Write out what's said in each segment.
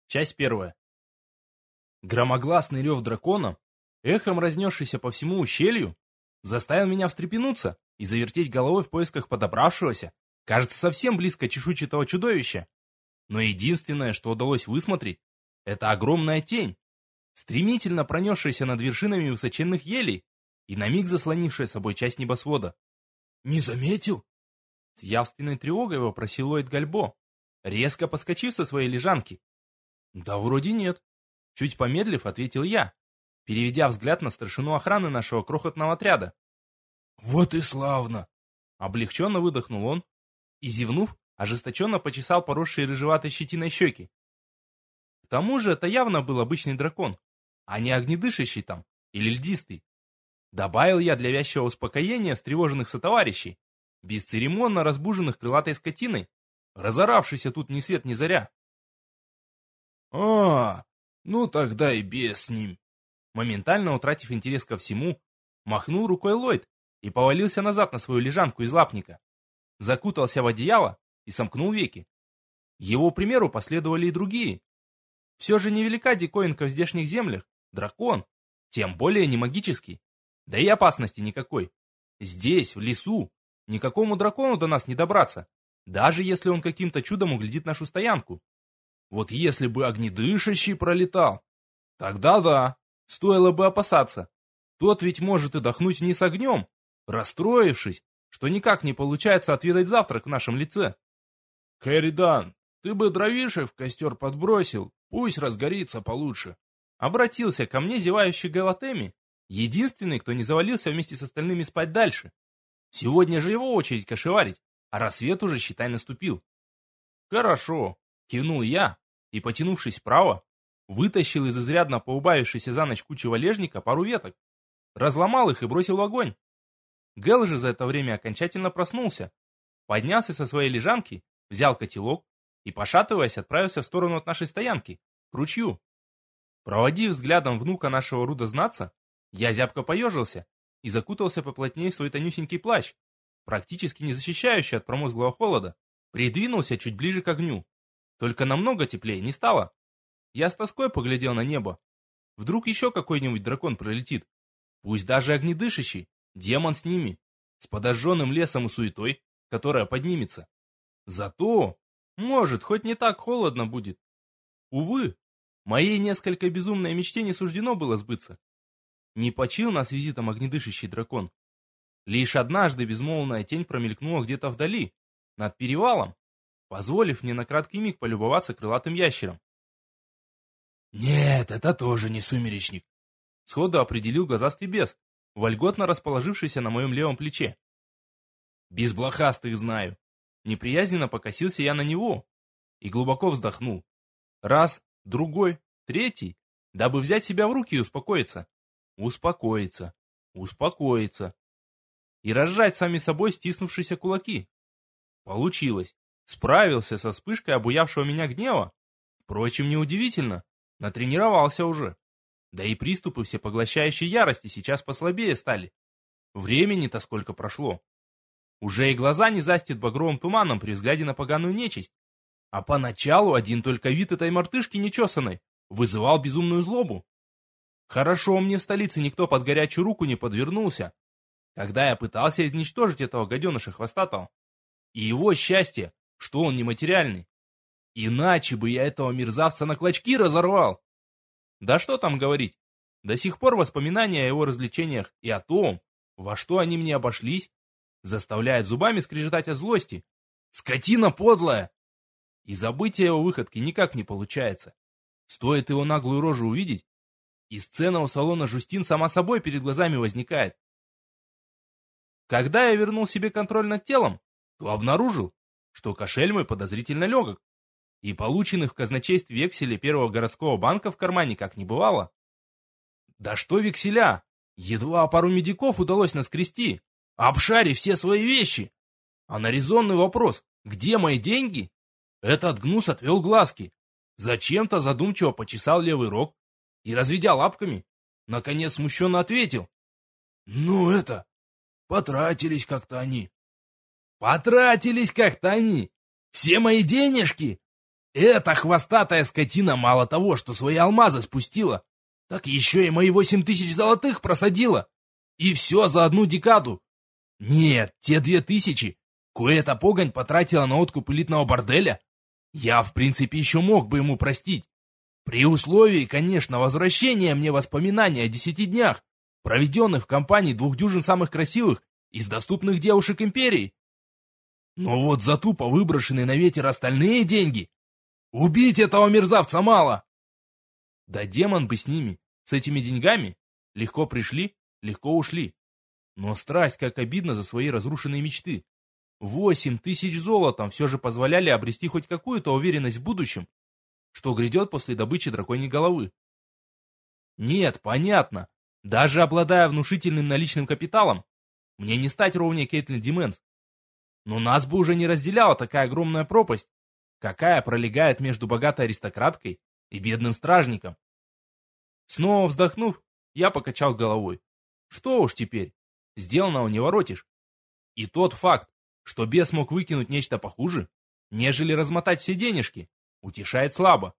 Часть первая. Громогласный рев дракона, эхом разнесшийся по всему ущелью, заставил меня встрепенуться и завертеть головой в поисках подобравшегося, кажется, совсем близко чешуйчатого чудовища. Но единственное, что удалось высмотреть, это огромная тень, стремительно пронесшаяся над вершинами высоченных елей и на миг заслонившая собой часть небосвода. «Не заметил?» С явственной тревогой вопросил Ллойд Гальбо, резко подскочив со своей лежанки. «Да вроде нет», — чуть помедлив, ответил я, переведя взгляд на старшину охраны нашего крохотного отряда. «Вот и славно!» — облегченно выдохнул он и, зевнув, ожесточенно почесал поросшие рыжеватой щетиной щеки. К тому же это явно был обычный дракон, а не огнедышащий там или льдистый. Добавил я для вязчего успокоения встревоженных сотоварищей, бесцеремонно разбуженных крылатой скотиной, разоравшейся тут ни свет ни заря. Ну тогда и без с ним. Моментально утратив интерес ко всему, махнул рукой Ллойд и повалился назад на свою лежанку из лапника. Закутался в одеяло и сомкнул веки. Его примеру последовали и другие. Все же невелика диковинка в здешних землях, дракон, тем более не магический. Да и опасности никакой. Здесь, в лесу, никакому дракону до нас не добраться, даже если он каким-то чудом углядит нашу стоянку. Вот если бы огнедышащий пролетал, тогда да, стоило бы опасаться. Тот ведь может и дохнуть вниз огнем, расстроившись, что никак не получается отведать завтрак в нашем лице. «Кэридан, ты бы дровишек в костер подбросил, пусть разгорится получше». Обратился ко мне зевающий Галатеми, единственный, кто не завалился вместе с остальными спать дальше. Сегодня же его очередь кошеварить, а рассвет уже, считай, наступил. «Хорошо», — кивнул я и, потянувшись вправо, вытащил из изрядно поубавившейся за ночь кучи валежника пару веток, разломал их и бросил в огонь. Гэл же за это время окончательно проснулся, поднялся со своей лежанки, взял котелок и, пошатываясь, отправился в сторону от нашей стоянки, к ручью. Проводив взглядом внука нашего рудознатца, я зябко поежился и закутался поплотнее в свой тонюсенький плащ, практически не защищающий от промозглого холода, придвинулся чуть ближе к огню. Только намного теплее не стало. Я с тоской поглядел на небо. Вдруг еще какой-нибудь дракон пролетит, пусть даже огнедышащий, демон с ними, с подожженным лесом и суетой, которая поднимется. Зато, может, хоть не так холодно будет. Увы, моей несколько безумной мечте не суждено было сбыться. Не почил нас визитом огнедышащий дракон. Лишь однажды безмолвная тень промелькнула где-то вдали, над перевалом, позволив мне на краткий миг полюбоваться крылатым ящером. «Нет, это тоже не сумеречник», — сходу определил глазастый бес, вольготно расположившийся на моем левом плече. «Без блохастых знаю». Неприязненно покосился я на него и глубоко вздохнул. Раз, другой, третий, дабы взять себя в руки и успокоиться. Успокоиться, успокоиться. И разжать сами собой стиснувшиеся кулаки. Получилось. Справился со вспышкой обуявшего меня гнева. Впрочем, неудивительно. Натренировался уже. Да и приступы всепоглощающей ярости сейчас послабее стали. Времени-то сколько прошло. Уже и глаза не застит багровым туманом при взгляде на поганую нечисть. А поначалу один только вид этой мартышки нечесанной вызывал безумную злобу. Хорошо мне в столице никто под горячую руку не подвернулся, когда я пытался изничтожить этого гаденыша хвостатого. И его счастье, что он нематериальный. Иначе бы я этого мерзавца на клочки разорвал. Да что там говорить, до сих пор воспоминания о его развлечениях и о том, во что они мне обошлись, заставляет зубами скрежетать от злости. Скотина подлая! И забыть о его выходке никак не получается. Стоит его наглую рожу увидеть, и сцена у салона Жюстин сама собой перед глазами возникает. Когда я вернул себе контроль над телом, то обнаружил, что кошель мой подозрительно легок, и полученных в казначействе векселей первого городского банка в кармане как не бывало. Да что векселя! Едва пару медиков удалось наскрести, обшарив все свои вещи. А на резонный вопрос, где мои деньги, этот гнус отвел глазки, зачем-то задумчиво почесал левый рог и, разведя лапками, наконец смущенно ответил. Потратились как-то они. Потратились как-то они? Все мои денежки? Эта хвостатая скотина мало того, что свои алмазы спустила, так еще и мои 8000 золотых просадила. И все за одну декаду. Нет, те 2000, кое эта погонь потратила на откуп элитного борделя, я, в принципе, еще мог бы ему простить. При условии, конечно, возвращения мне воспоминаний о 10 днях, проведенных в компании 2 дюжин самых красивых из доступных девушек империи. Но вот за тупо выброшенные на ветер остальные деньги, убить этого мерзавца мало. Да демон бы с ними, с этими деньгами. Легко пришли, легко ушли. Но страсть, как обидно за свои разрушенные мечты. 8000 золотом все же позволяли обрести хоть какую-то уверенность в будущем, что грядет после добычи драконьей головы. Нет, понятно, даже обладая внушительным наличным капиталом, мне не стать ровнее Кейтлин Дименс. Но нас бы уже не разделяла такая огромная пропасть, какая пролегает между богатой аристократкой и бедным стражником. Снова вздохнув, я покачал головой. Что уж теперь, сделанного не воротишь. И тот факт, что бес мог выкинуть нечто похуже, нежели размотать все денежки, утешает слабо.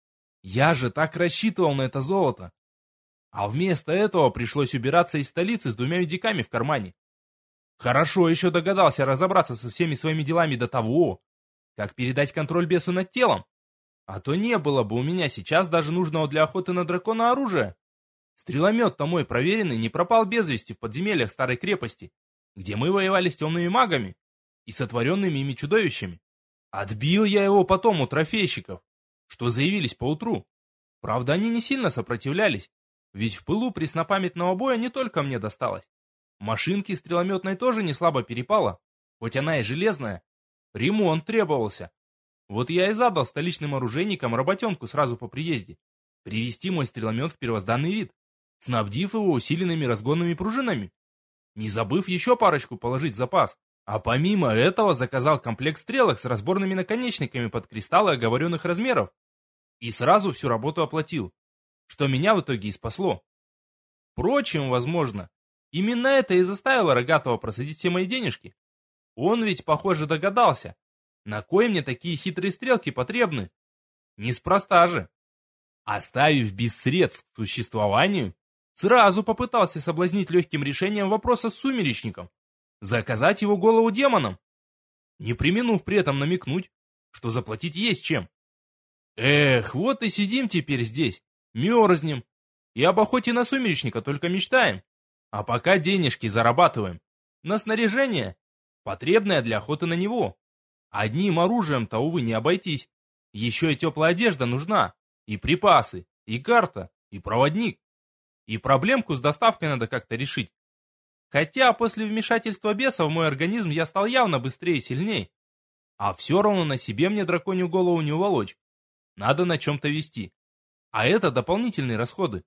Я же так рассчитывал на это золото. А вместо этого пришлось убираться из столицы с 2 медиками в кармане. Хорошо еще догадался разобраться со всеми своими делами до того, как передать контроль бесу над телом. А то не было бы у меня сейчас даже нужного для охоты на дракона оружия. Стреломет-то мой проверенный не пропал без вести в подземельях старой крепости, где мы воевали с темными магами и сотворенными ими чудовищами. Отбил я его потом у трофейщиков, что заявились поутру. Правда, они не сильно сопротивлялись, ведь в пылу преснопамятного боя не только мне досталось. Машинке стрелометной тоже не слабо перепало, хоть она и железная. Ремонт требовался. Вот я и задал столичным оружейникам работенку сразу по приезде. Привести мой стреломет в первозданный вид, снабдив его усиленными разгонными пружинами. Не забыв еще парочку положить в запас. А помимо этого заказал комплект стрелок с разборными наконечниками под кристаллы оговоренных размеров. И сразу всю работу оплатил, что меня в итоге и спасло. Впрочем, возможно, именно это и заставило Рогатого просадить все мои денежки. Он ведь, похоже, догадался, на кой мне такие хитрые стрелки потребны. Неспроста же. Оставив без средств к существованию, сразу попытался соблазнить легким решением вопроса с сумеречником, заказать его голову демонам, не преминув при этом намекнуть, что заплатить есть чем. Эх, вот и сидим теперь здесь, мерзнем, и об охоте на сумеречника только мечтаем, а пока денежки зарабатываем на снаряжение, потребное для охоты на него. Одним оружием-то, увы, не обойтись, еще и теплая одежда нужна, и припасы, и карта, и проводник. И проблемку с доставкой надо как-то решить. Хотя после вмешательства беса в мой организм я стал явно быстрее и сильней. А все равно на себе мне драконью голову не уволочь. Надо на чем-то вести. А это дополнительные расходы.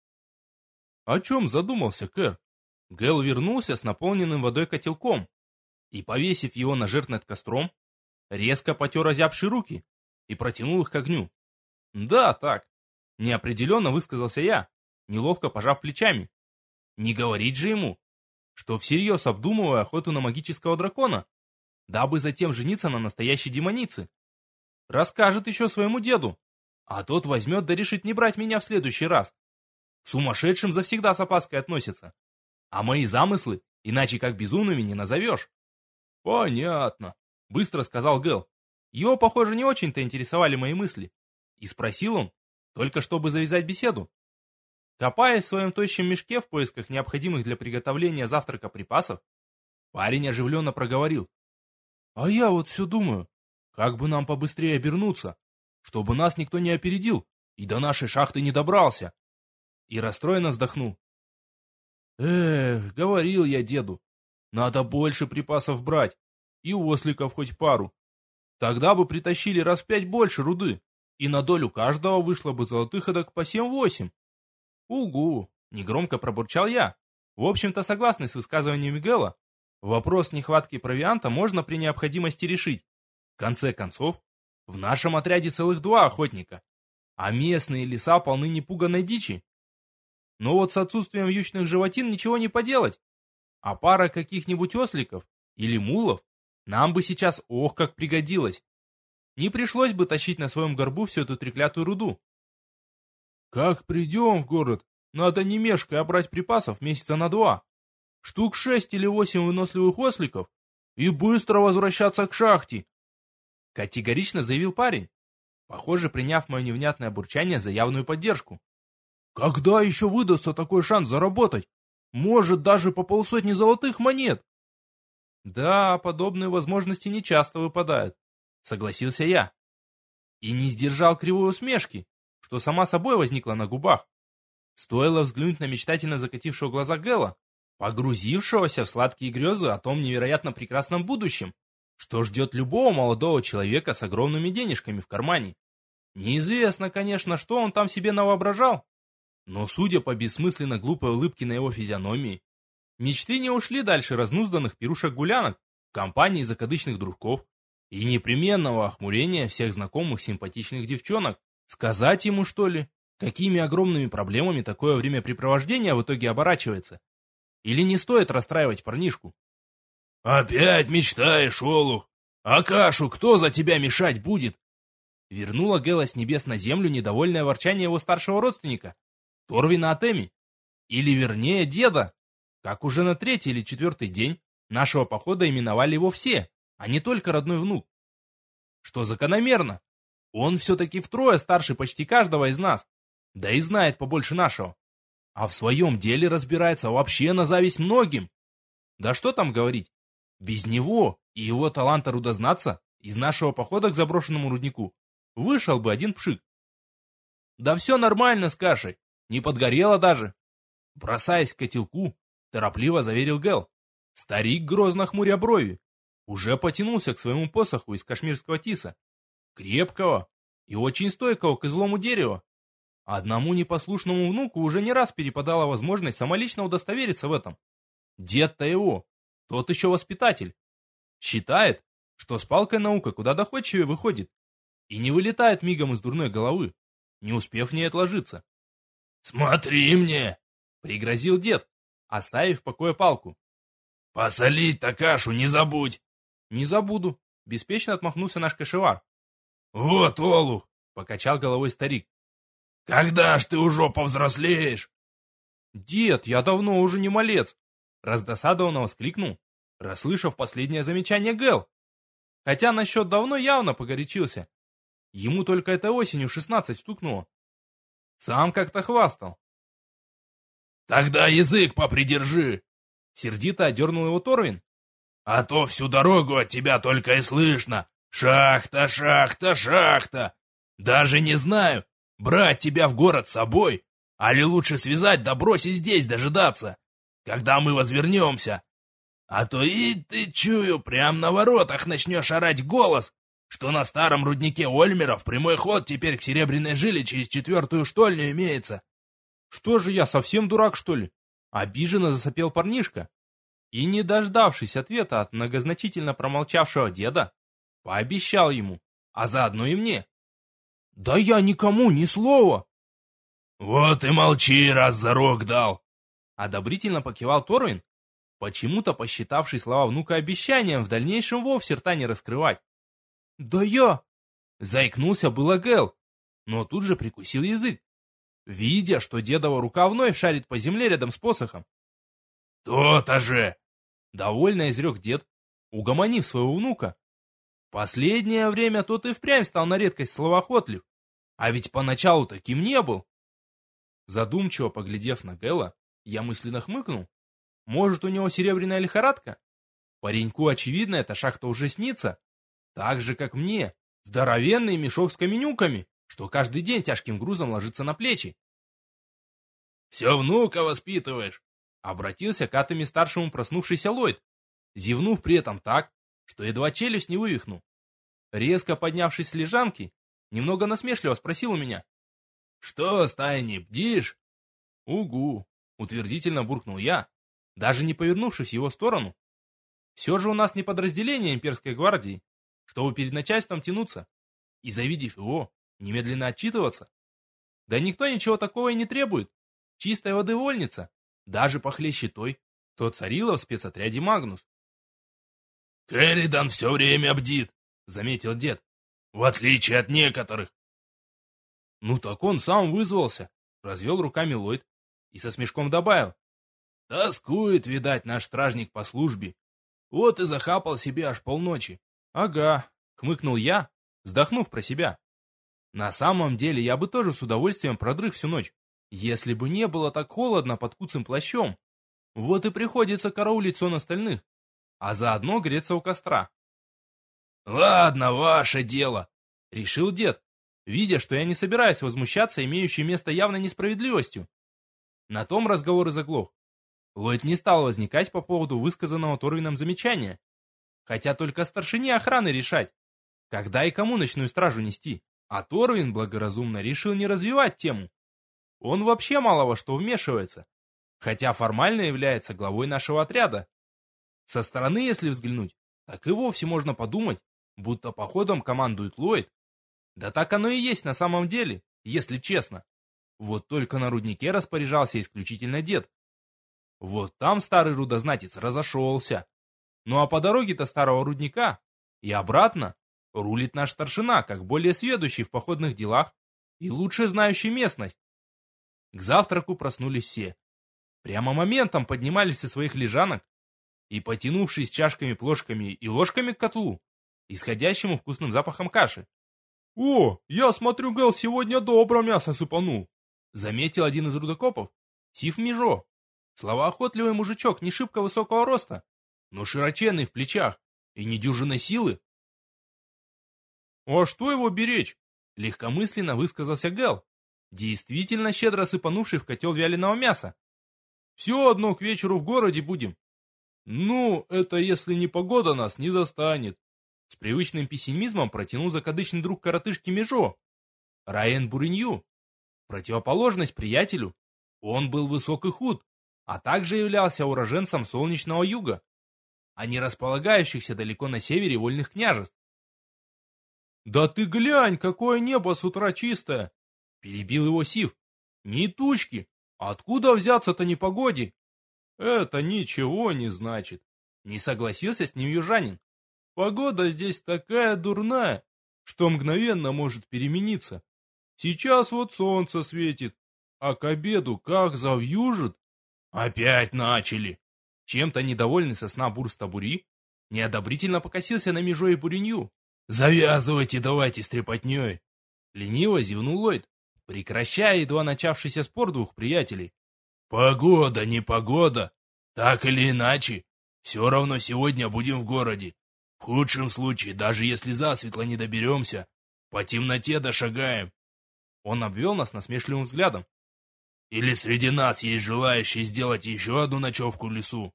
О чем задумался Кэр? Гэл вернулся с наполненным водой котелком и, повесив его на жертв над костром, резко потер озябшие руки и протянул их к огню. Да, так. Неопределенно высказался я, неловко пожав плечами. Не говорить же ему, что всерьез обдумываю охоту на магического дракона, дабы затем жениться на настоящей демонице. Расскажет еще своему деду, а тот возьмет да решит не брать меня в следующий раз. К сумасшедшим завсегда с опаской относятся, а мои замыслы иначе как безумными не назовешь. Понятно, быстро сказал Гэл. Его, похоже, не очень-то интересовали мои мысли. И спросил он, только чтобы завязать беседу. Копаясь в своем тощем мешке в поисках необходимых для приготовления завтрака припасов, парень оживленно проговорил. А я вот все думаю, как бы нам побыстрее обернуться, чтобы нас никто не опередил и до нашей шахты не добрался. И расстроенно вздохнул. Эх, говорил я деду, надо больше припасов брать, и осликов хоть пару. Тогда бы притащили раз в 5 больше руды, и на долю каждого вышло бы золотых эдак по 7-8. Угу, негромко пробурчал я. В общем-то, согласный с высказыванием Мигела, вопрос нехватки провианта можно при необходимости решить. В конце концов, в нашем отряде целых 2 охотника, а местные леса полны непуганой дичи. Но вот с отсутствием вьючных животин ничего не поделать. А пара каких-нибудь осликов или мулов нам бы сейчас ох как пригодилась. Не пришлось бы тащить на своем горбу всю эту треклятую руду. Как придем в город, надо не мешкая брать припасов месяца на 2. Штук 6 или 8 выносливых осликов и быстро возвращаться к шахте. Категорично заявил парень, похоже, приняв мое невнятное бурчание за явную поддержку. Когда еще выдастся такой шанс заработать? Может, даже по 50 золотых монет? Да, подобные возможности нечасто выпадают, согласился я. И не сдержал кривой усмешки, что сама собой возникла на губах. Стоило взглянуть на мечтательно закатившего глаза Гэла, погрузившегося в сладкие грезы о том невероятно прекрасном будущем, что ждет любого молодого человека с огромными денежками в кармане. Неизвестно, конечно, что он там себе навоображал, но, судя по бессмысленно глупой улыбке на его физиономии, мечты не ушли дальше разнузданных пирушек-гулянок в компании закадычных дружков и непременного охмурения всех знакомых симпатичных девчонок. Сказать ему, что ли, какими огромными проблемами такое времяпрепровождение в итоге оборачивается? Или не стоит расстраивать парнишку? «Опять мечтаешь, олух? А кашу кто за тебя мешать будет?» Вернула Гэла с небес на землю недовольное ворчание его старшего родственника, Торвина Атеми. Или вернее деда, как уже на 3-й или 4-й день нашего похода именовали его все, а не только родной внук. Что закономерно, он все-таки втрое старше почти каждого из нас, да и знает побольше нашего. А в своем деле разбирается вообще на зависть многим. Да что там говорить, без него и его таланта рудознатца из нашего похода к заброшенному руднику вышел бы один пшик. Да все нормально с кашей, не подгорело даже. Бросаясь к котелку, торопливо заверил Гэл. Старик, грозно хмуря брови, уже потянулся к своему посоху из кашмирского тиса, крепкого и очень стойкого к излому дерева. Одному непослушному внуку уже не раз перепадала возможность самолично удостовериться в этом. Дед-то его, тот еще воспитатель, считает, что с палкой наука куда доходчивее выходит и не вылетает мигом из дурной головы, не успев в ней отложиться. «Смотри мне!» — пригрозил дед, оставив в покое палку. «Посолить-то кашу не забудь!» «Не забуду», — беспечно отмахнулся наш кошевар. «Вот, олух!» — покачал головой старик. «Когда ж ты уже повзрослеешь?» «Дед, я давно уже не малец!» — раздосадованно воскликнул, расслышав последнее замечание Гэл. Хотя насчет давно явно погорячился. Ему только этой осенью 16 стукнуло. Сам как-то хвастал. «Тогда язык попридержи!» — сердито одернул его Торвин. «А то всю дорогу от тебя только и слышно. Шахта, шахта, шахта! Даже не знаю, брать тебя в город с собой, али лучше связать да бросить здесь дожидаться, когда мы возвернемся. А то и ты, чую, прям на воротах начнешь орать голос, что на старом руднике Ольмеров прямой ход теперь к Серебряной Жиле через 4-ю штольню имеется». «Что же я, совсем дурак, что ли?» — обиженно засопел парнишка. И, не дождавшись ответа от многозначительно промолчавшего деда, пообещал ему, а заодно и мне. «Да я никому ни слова!» «Вот и молчи, раз зарок дал!» — одобрительно покивал Торвин, почему-то посчитавший слова внука обещанием в дальнейшем вовсе рта не раскрывать. «Да я...» — заикнулся было Гэл, но тут же прикусил язык, видя, что дедова рука вновь шарит по земле рядом с посохом. «То-то же!» — довольно изрек дед, угомонив своего внука. Последнее время тот и впрямь стал на редкость словоохотлив, а ведь поначалу таким не был. Задумчиво поглядев на Гэла, я мысленно хмыкнул. Может, у него серебряная лихорадка? Пареньку, очевидно, эта шахта уже снится. Так же, как мне, здоровенный мешок с каменюками, что каждый день тяжким грузом ложится на плечи. «Все внука воспитываешь!» — обратился к Атоме старшему проснувшийся Ллойд, зевнув при этом так, что едва челюсть не вывихнул. Резко поднявшись с лежанки, немного насмешливо спросил у меня. «Что, стайни, бдишь?» «Угу», — утвердительно буркнул я, даже не повернувшись в его сторону. Все же у нас не подразделение имперской гвардии, чтобы перед начальством тянуться и, завидев его, немедленно отчитываться. Да никто ничего такого и не требует. Чистой воды вольница, даже похлеще той, что царила в спецотряде Магнус. «Кэрридан все время бдит», — заметил дед. в отличие от некоторых. Ну так он сам вызвался, развел руками Ллойд и со смешком добавил. Тоскует, видать, наш стражник по службе. Вот и захапал себе аж полночи. Ага, хмыкнул я, вздохнув про себя. На самом деле я бы тоже с удовольствием продрых всю ночь, если бы не было так холодно под куцым плащом. Вот и приходится караулить сон остальных, а заодно греться у костра. Ладно, ваше дело, решил дед, видя, что я не собираюсь возмущаться имеющей место явной несправедливостью. На том разговор и заглох. Ллойд не стал возникать по поводу высказанного Торвином замечания, хотя только старшине охраны решать, когда и кому ночную стражу нести, а Торвин благоразумно решил не развивать тему. Он вообще мало во что вмешивается, хотя формально является главой нашего отряда. Со стороны, если взглянуть, так и вовсе можно подумать, будто походом командует Ллойд. Да так оно и есть на самом деле, если честно. Вот только на руднике распоряжался исключительно дед. Вот там старый рудознатец разошелся. Ну а по дороге до старого рудника и обратно рулит наш старшина, как более сведущий в походных делах и лучше знающий местность. К завтраку проснулись все. Прямо моментом поднимались со своих лежанок и, потянувшись чашками, плошками и ложками к котлу, исходящему вкусным запахом каши. «О, я смотрю, Гэл сегодня добро мясо сыпанул», заметил один из рудокопов, Сив Межо. Словоохотливый мужичок не шибко высокого роста, но широченный в плечах и недюжинной силы. «А что его беречь?» — легкомысленно высказался Гэл, действительно щедро сыпанувший в котел вяленого мяса. «Все одно к вечеру в городе будем». «Ну, это если не погода нас не застанет», — с привычным пессимизмом протянул закадычный друг коротышки Межо, Раен Буренью. Противоположность приятелю, он был высок и худ, а также являлся уроженцем солнечного юга, а не располагающихся далеко на севере вольных княжеств. «Да ты глянь, какое небо с утра чистое!» — перебил его Сив. «Ни тучки! Откуда взяться-то непогоде?» «Это ничего не значит», — не согласился с ним южанин. «Погода здесь такая дурная, что мгновенно может перемениться. Сейчас вот солнце светит, а к обеду как завьюжит». «Опять начали!» Чем-то недовольный со сна Бурс-Табури неодобрительно покосился на Межо и Буренью. «Завязывайте давайте с трепотней!» Лениво зевнул Ллойд, прекращая едва начавшийся спор двух приятелей. «Погода, не погода. Так или иначе, все равно сегодня будем в городе. В худшем случае, даже если засветло не доберемся, по темноте дошагаем». Он обвел нас насмешливым взглядом. «Или среди нас есть желающие сделать еще одну ночевку в лесу?»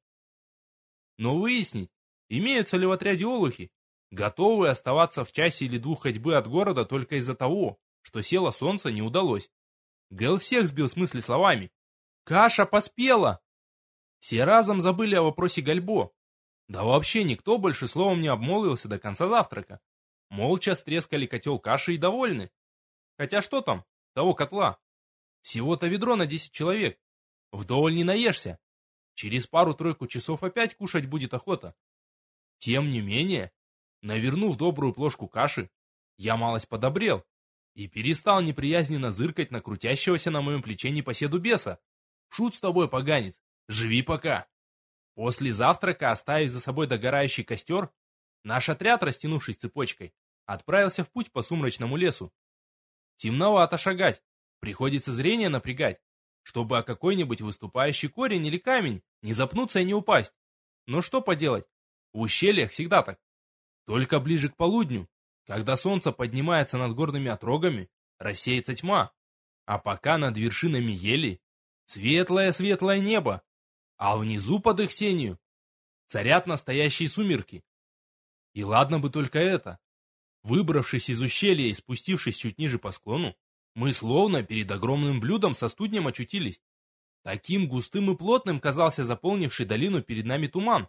Но выяснить, имеются ли в отряде олухи, готовые оставаться в часе или двух ходьбы от города только из-за того, что село солнце, не удалось. Гэл всех сбил с мысли словами. «Каша поспела!» Все разом забыли о вопросе Гальбо. Да вообще никто больше словом не обмолвился до конца завтрака. Молча стрескали котел каши и довольны. Хотя что там, того котла? Всего-то ведро на 10 человек. Вдоволь не наешься. Через пару-тройку часов опять кушать будет охота. Тем не менее, навернув добрую плошку каши, я малость подобрел и перестал неприязненно зыркать на крутящегося на моем плече непоседу беса. Шут с тобой, поганец, живи пока. После завтрака, оставив за собой догорающий костер, наш отряд, растянувшись цепочкой, отправился в путь по сумрачному лесу. Темновато шагать, приходится зрение напрягать, чтобы о какой-нибудь выступающий корень или камень не запнуться и не упасть. Но что поделать, в ущельях всегда так. Только ближе к полудню, когда солнце поднимается над горными отрогами, рассеется тьма, а пока над вершинами ели светлое-светлое небо, а внизу под их сенью царят настоящие сумерки. И ладно бы только это. Выбравшись из ущелья и спустившись чуть ниже по склону, мы словно перед огромным блюдом со студнем очутились. Таким густым и плотным казался заполнивший долину перед нами туман.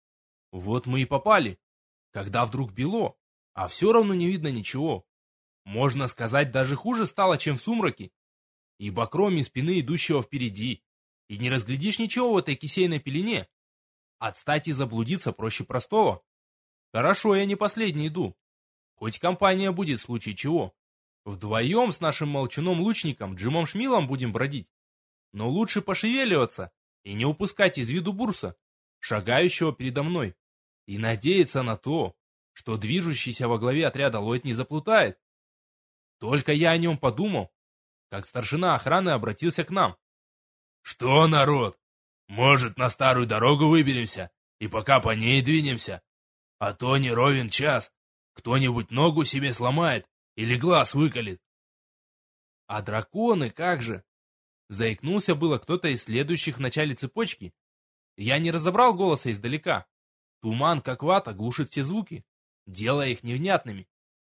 Вот мы и попали, когда вдруг бело, а все равно не видно ничего. Можно сказать, даже хуже стало, чем в сумраке. Ибо кроме спины идущего впереди, и не разглядишь ничего в этой кисейной пелене. Отстать и заблудиться проще простого. Хорошо, я не последний иду. Хоть компания будет в случае чего. Вдвоем с нашим молчуном-лучником Джимом Шмилом будем бродить. Но лучше пошевеливаться и не упускать из виду Бурса, шагающего передо мной, и надеяться на то, что движущийся во главе отряда Ллойд не заплутает. Только я о нем подумал, как старшина охраны обратился к нам. «Что, народ, может, на старую дорогу выберемся и пока по ней двинемся? А то не ровен час, кто-нибудь ногу себе сломает или глаз выколет». «А драконы как же?» Заикнулся было кто-то из следующих в начале цепочки. Я не разобрал голоса издалека. Туман, как вата, глушит все звуки, делая их невнятными.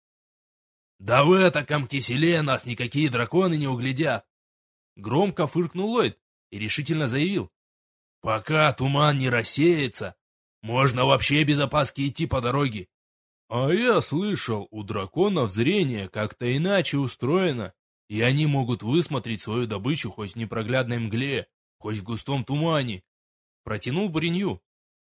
«Да в этом киселе нас никакие драконы не углядят!» Громко фыркнул Ллойд и решительно заявил. «Пока туман не рассеется, можно вообще без опаски идти по дороге». «А я слышал, у драконов зрение как-то иначе устроено, и они могут высмотреть свою добычу хоть в непроглядной мгле, хоть в густом тумане», — протянул Буренью.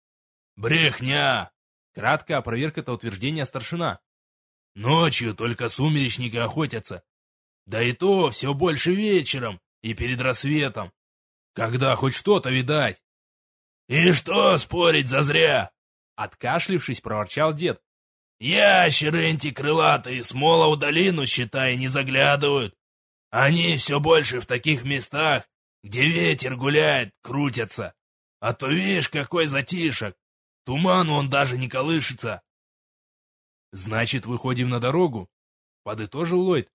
«Брехня!» — кратко опроверг это утверждение старшина. «Ночью только сумеречники охотятся. Да и то все больше вечером и перед рассветом, когда хоть что-то видать». «И что спорить зазря?» — откашлившись, проворчал дед. «Ящеры эти крылатые Смолову долину, считай, не заглядывают. Они все больше в таких местах, где ветер гуляет, крутятся. А то видишь, какой затишок. Туман он даже не колышется». «Значит, выходим на дорогу», — подытожил Ллойд.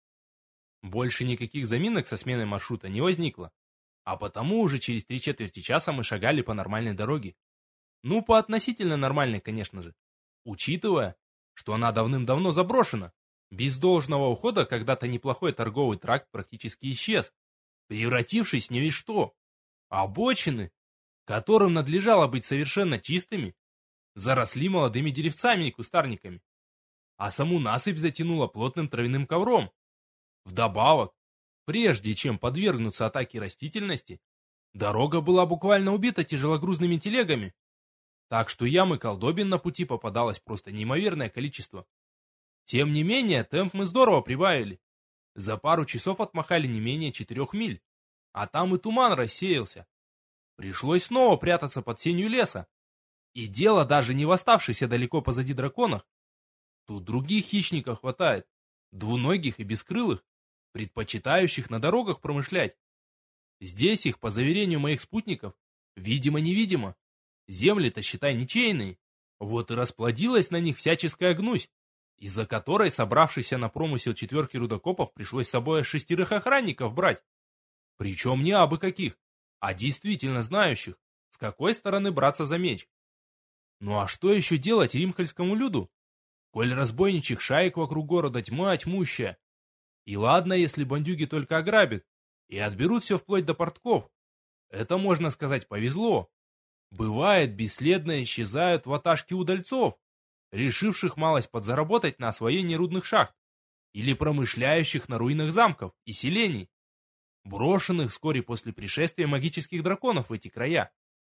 Больше никаких заминок со сменой маршрута не возникло, а потому уже через 3/4 часа мы шагали по нормальной дороге. Ну, по относительно нормальной, конечно же, учитывая, что она давным-давно заброшена. Без должного ухода когда-то неплохой торговый тракт практически исчез, превратившись в не весь что. Обочины, которым надлежало быть совершенно чистыми, заросли молодыми деревцами и кустарниками, а саму насыпь затянуло плотным травяным ковром. Вдобавок, прежде чем подвергнуться атаке растительности, дорога была буквально убита тяжелогрузными телегами, так что ям и колдобин на пути попадалось просто неимоверное количество. Тем не менее, темп мы здорово прибавили. За пару часов отмахали не менее 4 миль, а там и туман рассеялся. Пришлось снова прятаться под сенью леса. И дело даже не в оставшихся далеко позади драконах. Тут других хищников хватает, двуногих и бескрылых, предпочитающих на дорогах промышлять. Здесь их, по заверению моих спутников, видимо-невидимо. Земли-то, считай, ничейные. Вот и расплодилась на них всяческая гнусь, из-за которой собравшийся на промысел 4 рудокопов пришлось с собой аж 6 охранников брать. Причем не абы каких, а действительно знающих, с какой стороны браться за меч. Ну а что еще делать римхальскому люду, коль разбойничьих шаек вокруг города тьма тьмущая? И ладно, если бандюги только ограбят и отберут все вплоть до портков. Это, можно сказать, повезло. Бывает, бесследно исчезают ваташки удальцов, решивших малость подзаработать на освоении рудных шахт, или промышляющих на руинах замков и селений, брошенных вскоре после пришествия магических драконов в эти края.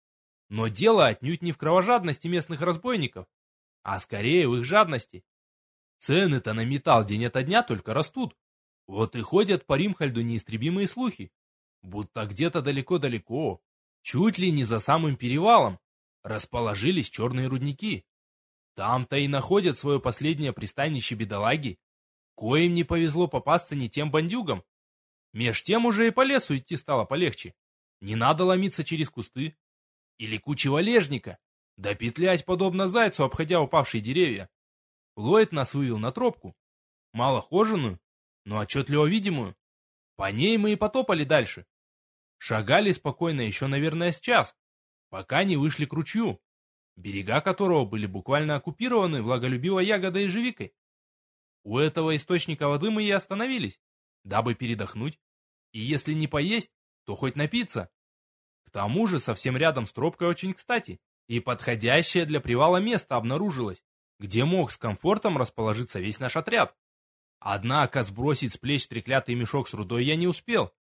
Но дело отнюдь не в кровожадности местных разбойников, а скорее в их жадности. Цены-то на металл день ото дня только растут. Вот и ходят по Римхальду неистребимые слухи, будто где-то далеко-далеко, чуть ли не за самым перевалом, расположились черные рудники. Там-то и находят свое последнее пристанище бедолаги, коим не повезло попасться не тем бандюгам. Меж тем уже и по лесу идти стало полегче. Не надо ломиться через кусты или кучи валежника, да петлять подобно зайцу, обходя упавшие деревья. Ллойд нас вывел на тропку, малохоженную, но отчетливо видимую. По ней мы и потопали дальше. Шагали спокойно еще, наверное, с час, пока не вышли к ручью, берега которого были буквально оккупированы влаголюбивой ягодой и ежевикой. У этого источника воды мы и остановились, дабы передохнуть, и если не поесть, то хоть напиться. К тому же совсем рядом с тропкой очень кстати, и подходящее для привала место обнаружилось, где мог с комфортом расположиться весь наш отряд. Однако сбросить с плеч треклятый мешок с рудой я не успел.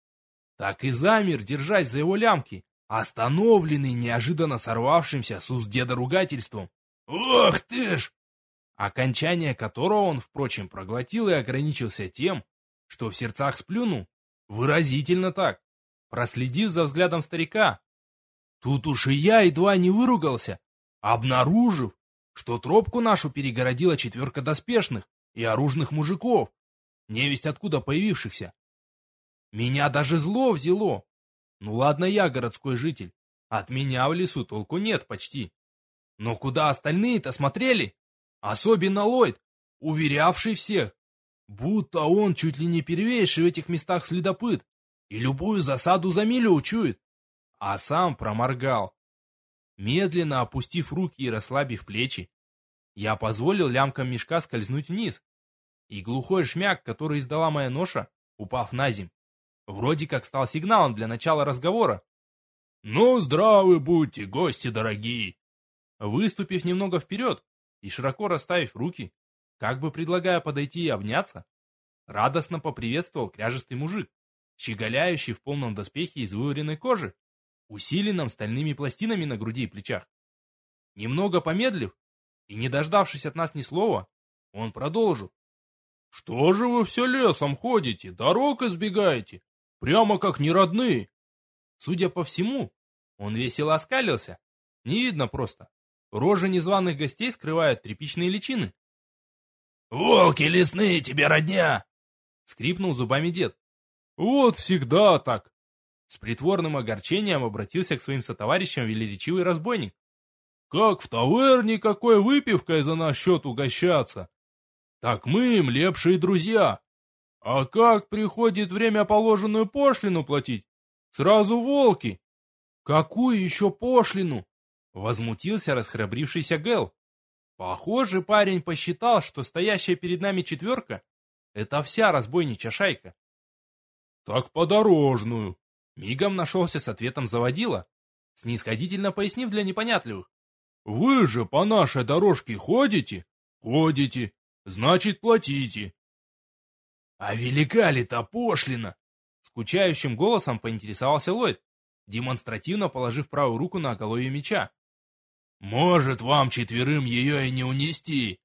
Так и замер, держась за его лямки, остановленный неожиданно сорвавшимся с уст деда ругательством. «Ох ты ж!» окончание которого он, впрочем, проглотил и ограничился тем, что в сердцах сплюнул, выразительно так, проследив за взглядом старика. Тут уж и я едва не выругался, обнаружив, что тропку нашу перегородила 4 доспешных и оружных мужиков, невесть откуда появившихся. Меня даже зло взяло. Ну ладно, я городской житель, от меня в лесу толку нет почти. Но куда остальные-то смотрели? Особенно Ллойд, уверявший всех, будто он чуть ли не первейший в этих местах следопыт и любую засаду за милю учует, а сам проморгал. Медленно опустив руки и расслабив плечи, я позволил лямкам мешка скользнуть вниз, и глухой шмяк, который издала моя ноша, упав на земь, вроде как стал сигналом для начала разговора. «Ну, здравы будьте, гости дорогие!» Выступив немного вперед и широко расставив руки, как бы предлагая подойти и обняться, радостно поприветствовал кряжестый мужик, щеголяющий в полном доспехе из вываренной кожи, усиленном стальными пластинами на груди и плечах. Немного помедлив и не дождавшись от нас ни слова, он продолжил. «Что же вы все лесом ходите, дорог избегаете? Прямо как неродные!» Судя по всему, он весело оскалился. Не видно просто. Рожи незваных гостей скрывают тряпичные личины. «Волки лесные тебе родня!» — скрипнул зубами дед. «Вот всегда так!» С притворным огорчением обратился к своим сотоварищам велеречивый разбойник. «Как в таверне какой выпивкой за наш счет угощаться? Так мы им лепшие друзья. А как приходит время положенную пошлину платить? Сразу волки!» «Какую еще пошлину?» — возмутился расхрабрившийся Гэл. Похоже, парень посчитал, что стоящая перед нами 4 — это вся разбойничья шайка. «Так подорожную!» — мигом нашелся с ответом заводила, снисходительно пояснив для непонятливых. «Вы же по нашей дорожке ходите? Ходите, значит платите». «А велика ли та пошлина?» — скучающим голосом поинтересовался Ллойд, демонстративно положив правую руку на оголовье меча. «Может, вам 4 ее и не унести?»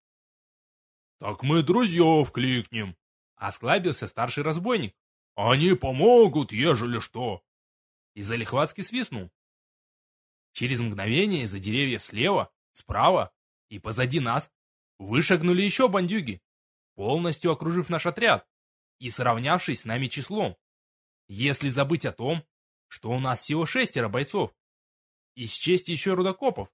«Так мы друзьев кликнем», — осклабился старший разбойник. «Они помогут, ежели что». И залихватски свистнул. Через мгновение из-за деревьев слева, справа и позади нас вышагнули еще бандюги, полностью окружив наш отряд и сравнявшись с нами числом. Если забыть о том, что у нас всего 6 бойцов, и счесть еще рудокопов.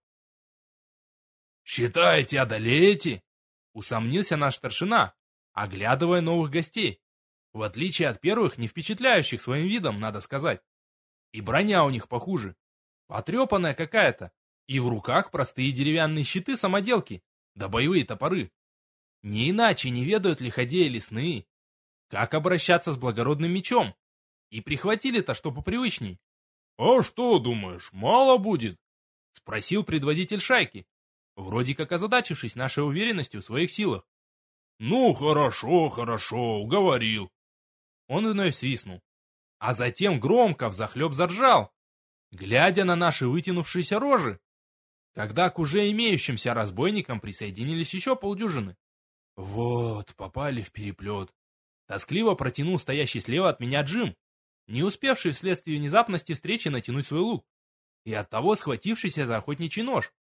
«Считаете, одолеете?» — усомнился наш старшина, оглядывая новых гостей, в отличие от первых, не впечатляющих своим видом, надо сказать. И броня у них похуже, потрепанная какая-то, и в руках простые деревянные щиты-самоделки, да боевые топоры. Не иначе не ведают лиходеи лесные, как обращаться с благородным мечом, и прихватили-то что попривычней. «А что, думаешь, мало будет?» — спросил предводитель шайки, вроде как озадачившись нашей уверенностью в своих силах. «Ну, хорошо, хорошо, уговорил». Он вновь свистнул, а затем громко взахлеб заржал, глядя на наши вытянувшиеся рожи, когда к уже имеющимся разбойникам присоединились еще полдюжины. Вот, попали в переплет. Тоскливо протянул стоящий слева от меня Джим, не успевший вследствие внезапности встречи натянуть свой лук, и оттого схватившийся за охотничий нож.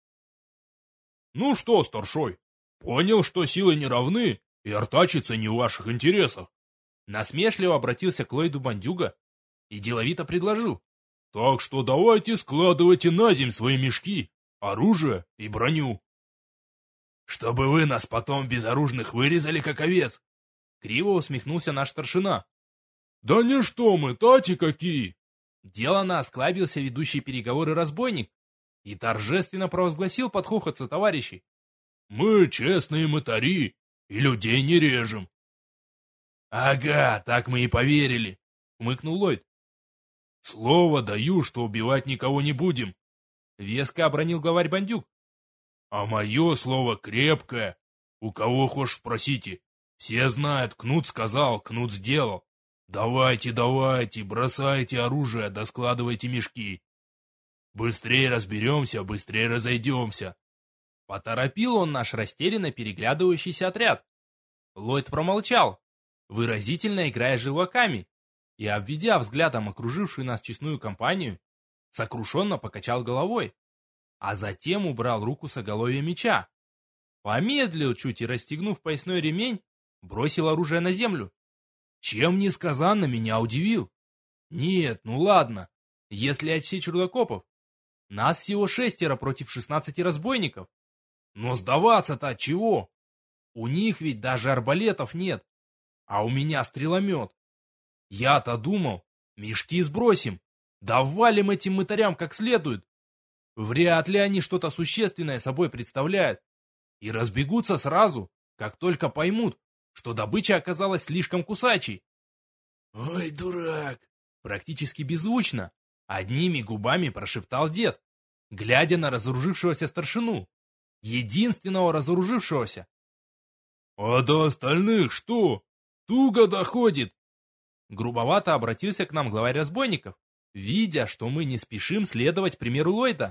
«Ну что, старшой, понял, что силы не равны, и артачиться не в ваших интересах?» Насмешливо обратился к Ллойду бандюга и деловито предложил. «Так что давайте складывайте на земь свои мешки, оружие и броню». «Чтобы вы нас потом безоружных вырезали, как овец!» Криво усмехнулся наш старшина. «Да не что мы, тати какие!» Делано осклабился ведущий переговоры разбойник и торжественно провозгласил под хохот сотоварищей. «Мы честные мытари и людей не режем». «Ага, так мы и поверили», — хмыкнул Ллойд. «Слово даю, что убивать никого не будем», — веско обронил главарь бандюк. «А мое слово крепкое. У кого хочешь спросите. Все знают, Кнут сказал, Кнут сделал. Давайте, давайте, бросайте оружие, да складывайте мешки. Быстрее разберемся, быстрее разойдемся. Поторопил он наш растерянно переглядывающийся отряд. Ллойд промолчал, выразительно играя желваками, и, обведя взглядом окружившую нас честную компанию, сокрушенно покачал головой, а затем убрал руку с оголовья меча. Помедлил чуть и, расстегнув поясной ремень, бросил оружие на землю. Чем несказанно меня удивил. Нет, ну ладно, если отсечь рудокопов. Нас всего 6 против 16 разбойников. Но сдаваться-то от чего? У них ведь даже арбалетов нет, а у меня стреломет. Я-то думал, мешки сбросим, да валим этим мытарям как следует. Вряд ли они что-то существенное собой представляют. И разбегутся сразу, как только поймут, что добыча оказалась слишком кусачей. «Ой, дурак!» Практически беззвучно, одними губами прошептал дед, глядя на разоружившегося старшину. Единственного разоружившегося. «А до остальных что? Туго доходит!» Грубовато обратился к нам главарь разбойников, видя, что мы не спешим следовать примеру Ллойда.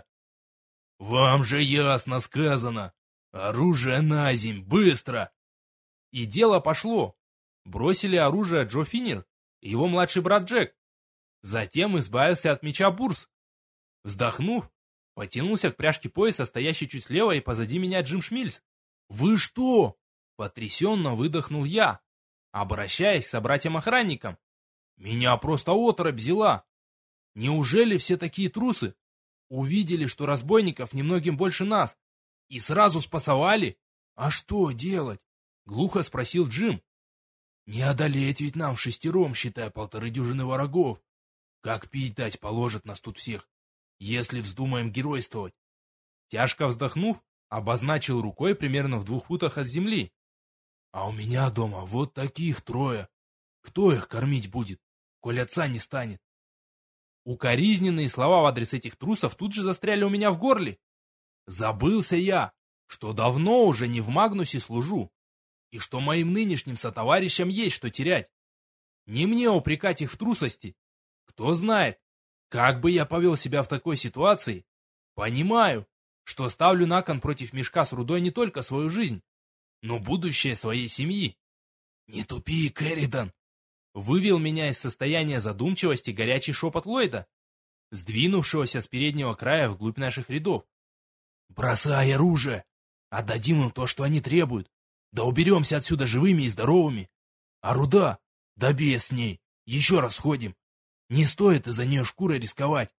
«Вам же ясно сказано! Оружие на земь, быстро!» И дело пошло. Бросили оружие Джо Финнер и его младший брат Джек. Затем избавился от меча Бурс. Вздохнув, потянулся к пряжке пояса, стоящей чуть слева и позади меня Джим Шмильс. «Вы что?» — потрясенно выдохнул я, обращаясь к собратьям-охранникам. «Меня просто оторопь взяла. Неужели все такие трусы? Увидели, что разбойников немногим больше нас, и сразу спасовали? А что делать?» — глухо спросил Джим. «Не одолеть ведь нам вшестером, считая 1,5 дюжины врагов. Как пить дать положат нас тут всех, если вздумаем геройствовать?» Тяжко вздохнув, обозначил рукой примерно в 2 футах от земли. «А у меня дома вот таких 3. Кто их кормить будет, коль отца не станет?» Укоризненные слова в адрес этих трусов тут же застряли у меня в горле. Забылся я, что давно уже не в Магнусе служу, и что моим нынешним сотоварищам есть что терять. Не мне упрекать их в трусости. Кто знает, как бы я повел себя в такой ситуации. Понимаю, что ставлю на кон против мешка с рудой не только свою жизнь, но будущее своей семьи. «Не тупи, Кэрридан!» Вывел меня из состояния задумчивости горячий шепот Ллойда, сдвинувшегося с переднего края вглубь наших рядов. «Бросай оружие! Отдадим им то, что они требуют, да уберемся отсюда живыми и здоровыми. А руда, да без с ней, еще раз сходим. Не стоит из-за нее шкурой рисковать».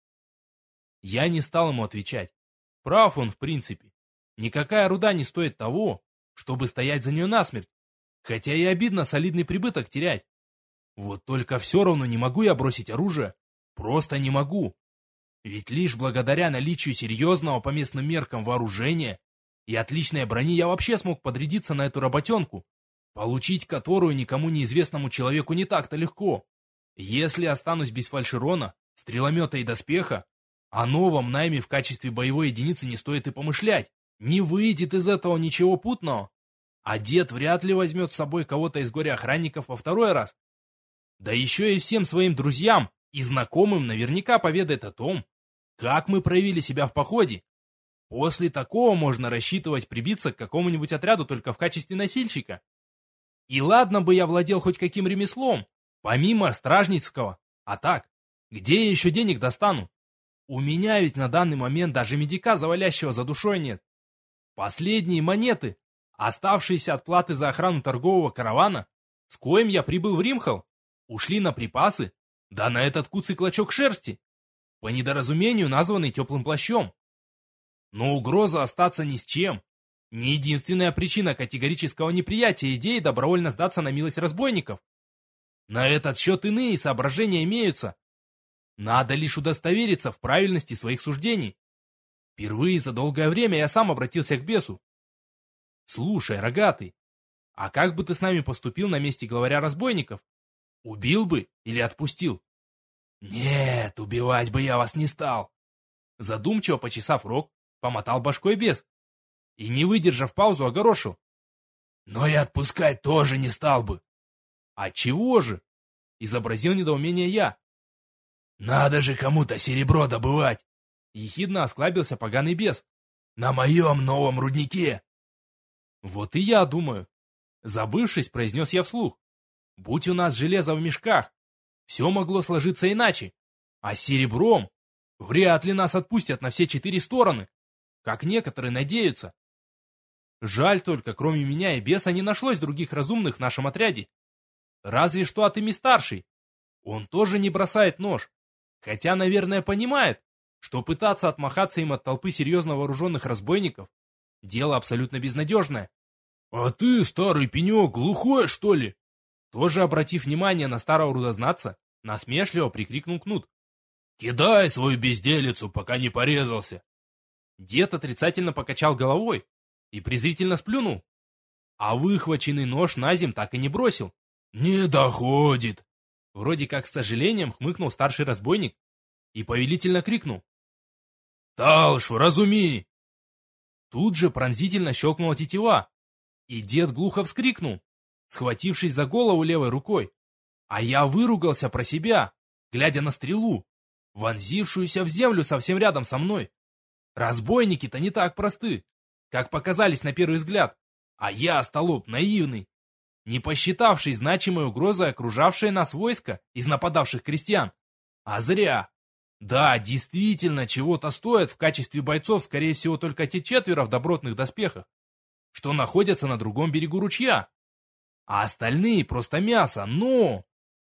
Я не стал ему отвечать. Прав он в принципе. Никакая руда не стоит того, чтобы стоять за нее насмерть, хотя и обидно солидный прибыток терять. Вот только все равно не могу я бросить оружие, просто не могу. Ведь лишь благодаря наличию серьезного по местным меркам вооружения и отличной брони я вообще смог подрядиться на эту работенку, получить которую никому неизвестному человеку не так-то легко. Если останусь без фальшерона, стреломета и доспеха, о новом найме в качестве боевой единицы не стоит и помышлять. Не выйдет из этого ничего путного. А дед вряд ли возьмет с собой кого-то из горе-охранников во 2-й раз. Да еще и всем своим друзьям и знакомым наверняка поведает о том, как мы проявили себя в походе. После такого можно рассчитывать прибиться к какому-нибудь отряду только в качестве носильщика. И ладно бы я владел хоть каким ремеслом, помимо стражницкого, а так, где я еще денег достану? У меня ведь на данный момент даже медика, завалящего за душой, нет. Последние монеты, оставшиеся от платы за охрану торгового каравана, с коим я прибыл в Римхал, ушли на припасы, да на этот куцый клочок шерсти, по недоразумению названный теплым плащом. Но угроза остаться ни с чем не единственная причина категорического неприятия идеи добровольно сдаться на милость разбойников. На этот счет иные соображения имеются. Надо лишь удостовериться в правильности своих суждений. Впервые за долгое время я сам обратился к бесу. «Слушай, рогатый, а как бы ты с нами поступил на месте главаря разбойников? Убил бы или отпустил?» «Нет, убивать бы я вас не стал». Задумчиво почесав рог, помотал башкой бес и, не выдержав паузу, огорошил. «Но и отпускать тоже не стал бы». «А чего же?» — изобразил недоумение я. «Надо же кому-то серебро добывать!» — ехидно осклабился поганый бес. На моем новом руднике. Вот и я думаю. Забывшись, произнес я вслух. Будь у нас железо в мешках, все могло сложиться иначе. А серебром вряд ли нас отпустят на все 4 стороны, как некоторые надеются. Жаль только, кроме меня и беса не нашлось других разумных в нашем отряде. Разве что Атыми-старший. Он тоже не бросает нож, хотя, наверное, понимает, что пытаться отмахаться им от толпы серьезно вооруженных разбойников — дело абсолютно безнадежное. «А ты, старый пенек, глухой, что ли?» Тоже обратив внимание на старого рудознатца, насмешливо прикрикнул Кнут. «Кидай свою безделицу, пока не порезался!» Дед отрицательно покачал головой и презрительно сплюнул, а выхваченный нож на земь так и не бросил. «Не доходит!» Вроде как с сожалением хмыкнул старший разбойник и повелительно крикнул. «Талш, вразуми!» Тут же пронзительно щелкнула тетива, и дед глухо вскрикнул, схватившись за голову левой рукой. А я выругался про себя, глядя на стрелу, вонзившуюся в землю совсем рядом со мной. Разбойники-то не так просты, как показались на первый взгляд, а я, остолоп, наивный, не посчитавший значимой угрозой окружавшее нас войско из нападавших крестьян. А зря. Да, действительно, чего-то стоят в качестве бойцов, скорее всего, только те 4 в добротных доспехах, что находятся на другом берегу ручья. А остальные просто мясо, но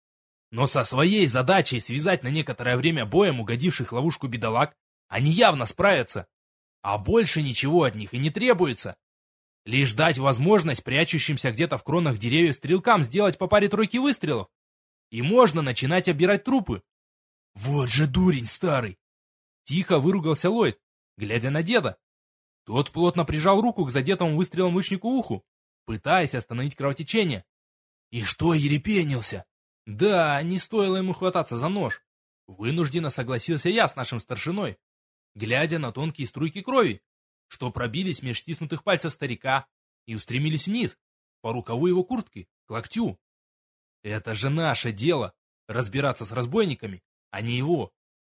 со своей задачей связать на некоторое время боем угодивших в ловушку бедолаг они явно справятся. А больше ничего от них и не требуется. Лишь дать возможность прячущимся где-то в кронах деревьев стрелкам сделать по паре-тройки выстрелов. И можно начинать обирать трупы. «Вот же дурень старый!» Тихо выругался Ллойд, глядя на деда. Тот плотно прижал руку к задетому выстрелом лучнику уху, пытаясь остановить кровотечение. «И что ерепенился?» Да, не стоило ему хвататься за нож. Вынужденно согласился я с нашим старшиной, глядя на тонкие струйки крови, что пробились меж стиснутых пальцев старика и устремились вниз, по рукаву его куртки, к локтю. Это же наше дело — разбираться с разбойниками, а не его.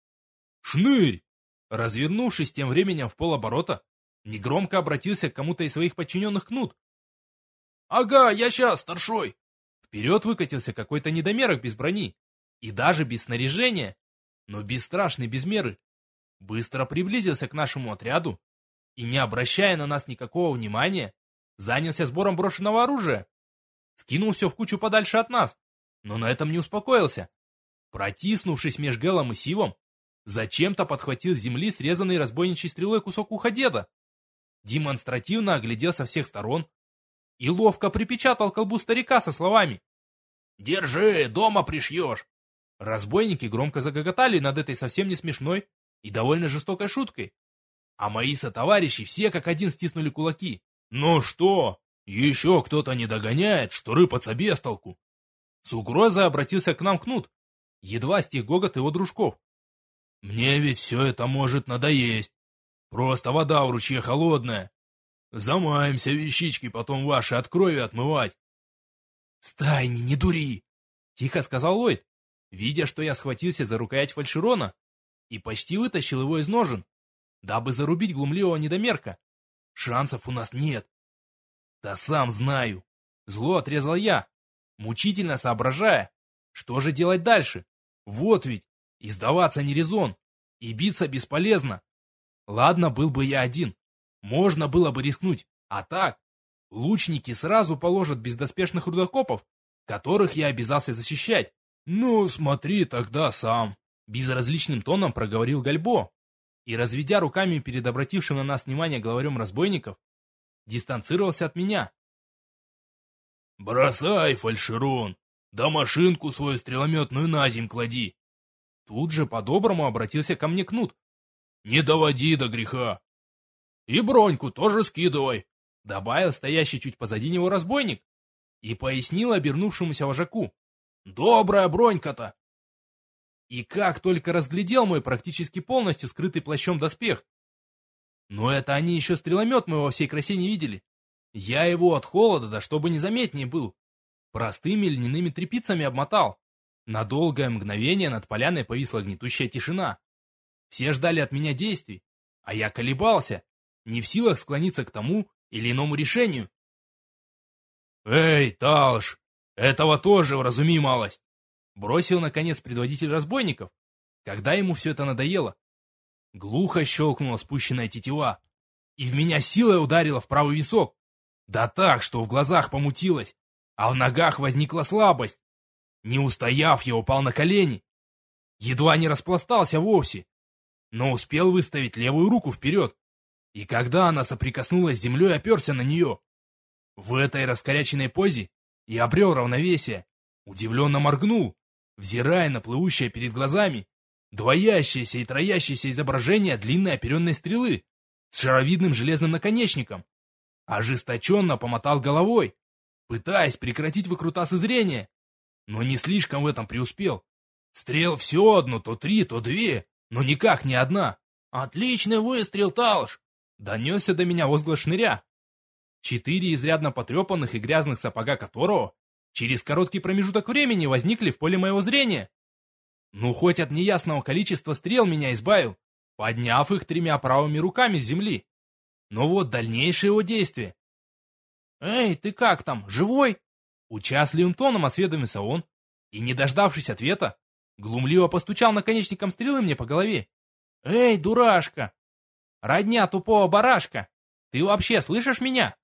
«Шнырь!» Развернувшись тем временем в полоборота, негромко обратился к кому-то из своих подчиненных Кнут. «Ага, я сейчас, старшой!» Вперед выкатился какой-то недомерок без брони и даже без снаряжения, но бесстрашный без меры. Быстро приблизился к нашему отряду и, не обращая на нас никакого внимания, занялся сбором брошенного оружия. Скинул все в кучу подальше от нас, но на этом не успокоился. Протиснувшись меж Гэлом и Сивом, зачем-то подхватил с земли срезанный разбойничьей стрелой кусок уха деда, демонстративно оглядел со всех сторон и ловко припечатал к колбу старика со словами: «Держи, дома пришьешь!» Разбойники громко загоготали над этой совсем не смешной и довольно жестокой шуткой, а мои сотоварищи все как один стиснули кулаки. «Ну что, еще кто-то не догоняет, что рыпаться без толку?» С угрозой обратился к нам Кнут, едва стих гогот его дружков. «Мне ведь все это может надоесть. Просто вода в ручье холодная. Замаемся вещички потом ваши от крови отмывать». «Стайни, не дури!» — тихо сказал Ллойд, видя, что я схватился за рукоять фальшерона и почти вытащил его из ножен, дабы зарубить глумливого недомерка. «Шансов у нас нет». «Да сам знаю!» — зло отрезал я, мучительно соображая, что же делать дальше. Вот ведь, и сдаваться не резон, и биться бесполезно. Ладно, был бы я один, можно было бы рискнуть, а так лучники сразу положат бездоспешных рудокопов, которых я обязался защищать. «Ну, смотри тогда сам», — безразличным тоном проговорил Гальбо, и, разведя руками перед обратившим на нас внимание главарем разбойников, дистанцировался от меня. «Бросай, фальшерон, да машинку свою стрелометную на земь клади». Тут же по-доброму обратился ко мне Кнут. «Не доводи до греха. И броньку тоже скидывай», — добавил стоящий чуть позади него разбойник и пояснил обернувшемуся вожаку. «Добрая бронька-то!» И как только разглядел мой практически полностью скрытый плащом доспех. Но это они еще стреломет мой во всей красе не видели. Я его от холода, да чтобы незаметнее был, простыми льняными тряпицами обмотал. На долгое мгновение над поляной повисла гнетущая тишина. Все ждали от меня действий, а я колебался, не в силах склониться к тому или иному решению. «Эй, Талш, этого тоже вразуми малость!» Бросил, наконец, предводитель разбойников, когда ему все это надоело. Глухо щелкнула спущенная тетива, и в меня силой ударила в правый висок. Да так, что в глазах помутилось, а в ногах возникла слабость. Не устояв, я упал на колени. Едва не распластался вовсе, но успел выставить левую руку вперед, и когда она соприкоснулась с землей, оперся на нее. В этой раскоряченной позе я обрел равновесие, удивленно моргнул, взирая на плывущее перед глазами двоящееся и троящееся изображение длинной оперенной стрелы с шаровидным железным наконечником. Ожесточенно помотал головой, пытаясь прекратить выкрутасы зрения, но не слишком в этом преуспел. Стрел все одно, то 3, то 2, но никак не одна. «Отличный выстрел, Талш!» — донесся до меня возглас шныря. 4 изрядно потрепанных и грязных сапога которого через короткий промежуток времени возникли в поле моего зрения. Ну, хоть от неясного количества стрел меня избавил, подняв их 3 правыми руками с земли. Но вот дальнейшее его действие. «Эй, ты как там, живой?» Участливым тоном осведомился он, и, не дождавшись ответа, глумливо постучал наконечником стрелы мне по голове. «Эй, дурашка! Родня тупого барашка! Ты вообще слышишь меня?»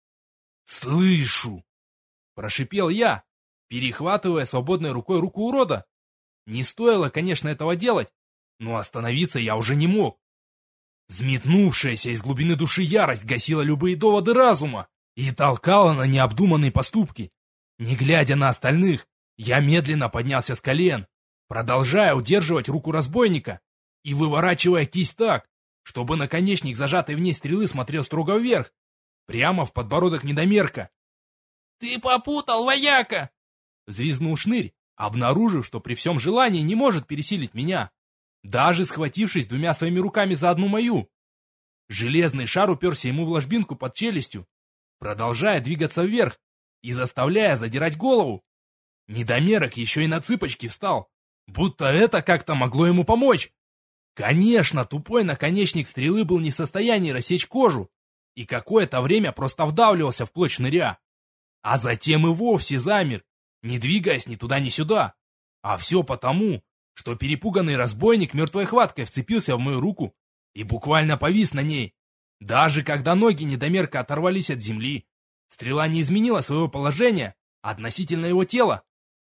«Слышу!» — прошипел я, перехватывая свободной рукой руку урода. Не стоило, конечно, этого делать, но остановиться я уже не мог. Взметнувшаяся из глубины души ярость гасила любые доводы разума и толкала на необдуманные поступки. Не глядя на остальных, я медленно поднялся с колен, продолжая удерживать руку разбойника и выворачивая кисть так, чтобы наконечник зажатой в ней стрелы смотрел строго вверх, прямо в подбородок недомерка. «Ты попутал, вояка!» — взвизгнул шнырь, обнаружив, что при всем желании не может пересилить меня, даже схватившись 2 своими руками за одну мою. Железный шар уперся ему в ложбинку под челюстью, продолжая двигаться вверх и заставляя задирать голову. Недомерок еще и на цыпочки встал, будто это как-то могло ему помочь. Конечно, тупой наконечник стрелы был не в состоянии рассечь кожу, и какое-то время просто вдавливался в плоть шныря, а затем и вовсе замер, не двигаясь ни туда, ни сюда. А все потому, что перепуганный разбойник мертвой хваткой вцепился в мою руку и буквально повис на ней. Даже когда ноги недомерка оторвались от земли, стрела не изменила своего положения относительно его тела.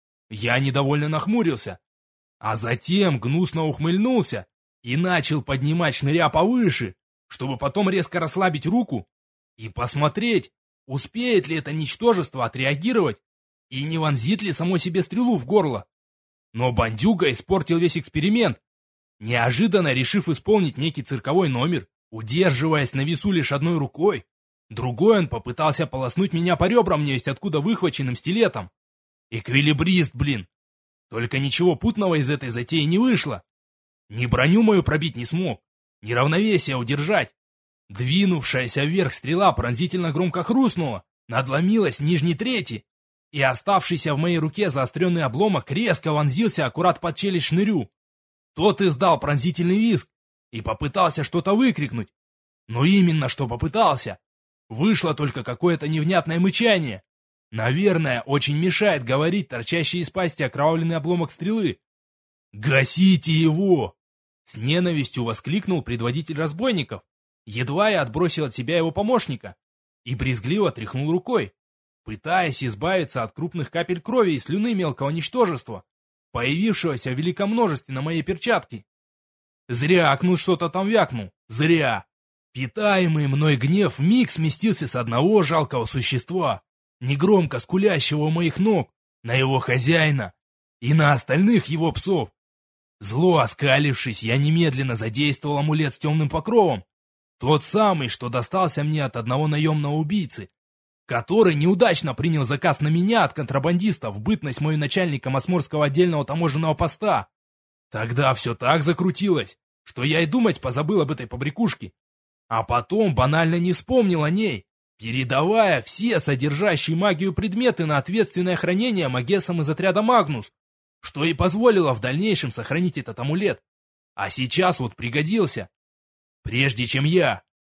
Я недовольно нахмурился, а затем гнусно ухмыльнулся и начал поднимать шныря повыше, чтобы потом резко расслабить руку и посмотреть, успеет ли это ничтожество отреагировать и не вонзит ли само себе стрелу в горло. Но бандюга испортил весь эксперимент, неожиданно решив исполнить некий цирковой номер, удерживаясь на весу лишь одной рукой. Другой он попытался полоснуть меня по ребрам невесть откуда выхваченным стилетом. Эквилибрист, блин! Только ничего путного из этой затеи не вышло. Ни броню мою пробить не смог, ни равновесие удержать. Двинувшаяся вверх стрела пронзительно громко хрустнула, надломилась в нижней трети, и оставшийся в моей руке заостренный обломок резко вонзился аккурат под челюсть шнырю. Тот издал пронзительный визг и попытался что-то выкрикнуть. Но именно что попытался. Вышло только какое-то невнятное мычание. Наверное, очень мешает говорить торчащий из пасти окровавленный обломок стрелы. «Гасите его!» С ненавистью воскликнул предводитель разбойников, едва я отбросил от себя его помощника, и брезгливо тряхнул рукой, пытаясь избавиться от крупных капель крови и слюны мелкого ничтожества, появившегося в великом множестве на моей перчатке. Зря Акнут что-то там вякнул, зря. Питаемый мной гнев вмиг сместился с одного жалкого существа, негромко скулящего у моих ног, на его хозяина и на остальных его псов. Зло оскалившись, я немедленно задействовал амулет с темным покровом, тот самый, что достался мне от одного наемного убийцы, который неудачно принял заказ на меня от контрабандистов в бытность мою начальником Осморского отдельного таможенного поста. Тогда все так закрутилось, что я и думать позабыл об этой побрякушке, а потом банально не вспомнил о ней, передавая все содержащие магию предметы на ответственное хранение магессам из отряда «Магнус», что и позволило в дальнейшем сохранить этот амулет. А сейчас вот пригодился. Прежде чем я,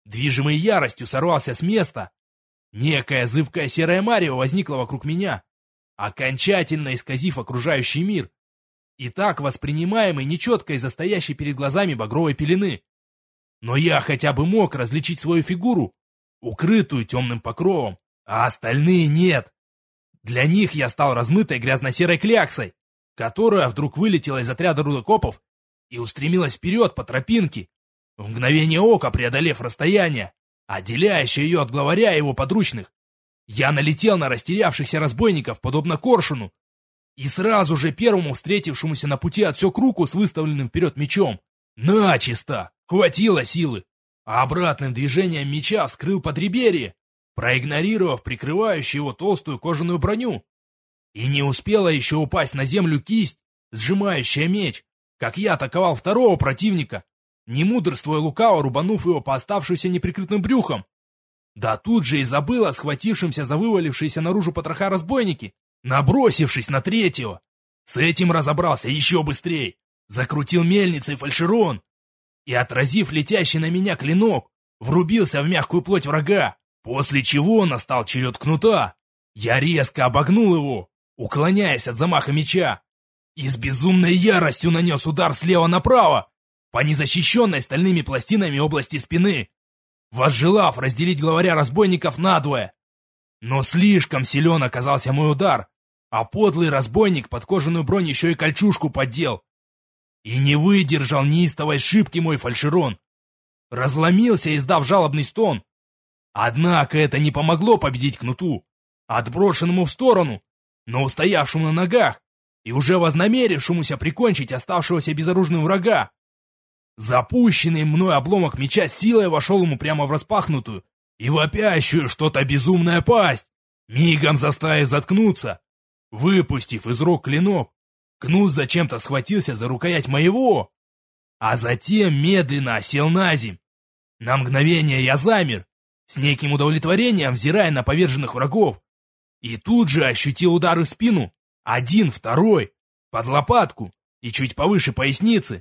движимый яростью, сорвался с места. Некая зыбкая серая марево возникла вокруг меня, окончательно исказив окружающий мир, и так воспринимаемый нечетко из-за стоящей перед глазами багровой пелены. Но я хотя бы мог различить свою фигуру, укрытую темным покровом, а остальные нет. Для них я стал размытой грязно-серой кляксой, которая вдруг вылетела из отряда рудокопов и устремилась вперед по тропинке, в мгновение ока преодолев расстояние, отделяющее ее от главаря и его подручных. Я налетел на растерявшихся разбойников, подобно коршуну, и сразу же первому встретившемуся на пути отсек руку с выставленным вперед мечом. Начисто! Хватило силы! А обратным движением меча вскрыл подреберье, проигнорировав прикрывающую его толстую кожаную броню. И не успела еще упасть на землю кисть, сжимающая меч, как я атаковал второго противника, не мудрствуя лукаво, рубанув его по оставшимся неприкрытым брюхам. Да тут же и забыл о схватившемся за вывалившиеся наружу потроха разбойники, набросившись на третьего. С этим разобрался еще быстрее, закрутил мельницей фальшерон и, отразив летящий на меня клинок, врубился в мягкую плоть врага, после чего настал черед кнута. Я резко обогнул его, уклоняясь от замаха меча, и с безумной яростью нанес удар слева направо по незащищенной стальными пластинами области спины, возжелав разделить главаря разбойников надвое. Но слишком силен оказался мой удар, а подлый разбойник под кожаную бронь еще и кольчужку поддел. И не выдержал неистовой шибки мой фальшерон. Разломился, издав жалобный стон. Однако это не помогло победить кнуту, отброшенному в сторону, но устоявшему на ногах и уже вознамерившемуся прикончить оставшегося безоружным врага. Запущенный мной обломок меча силой вошел ему прямо в распахнутую и вопящую что-то безумная пасть, мигом заставив заткнуться. Выпустив из рук клинок, кнут зачем-то схватился за рукоять моего, а затем медленно осел на земь. На мгновение я замер, с неким удовлетворением взирая на поверженных врагов, и тут же ощутил удары в спину, один, второй, под лопатку и чуть повыше поясницы.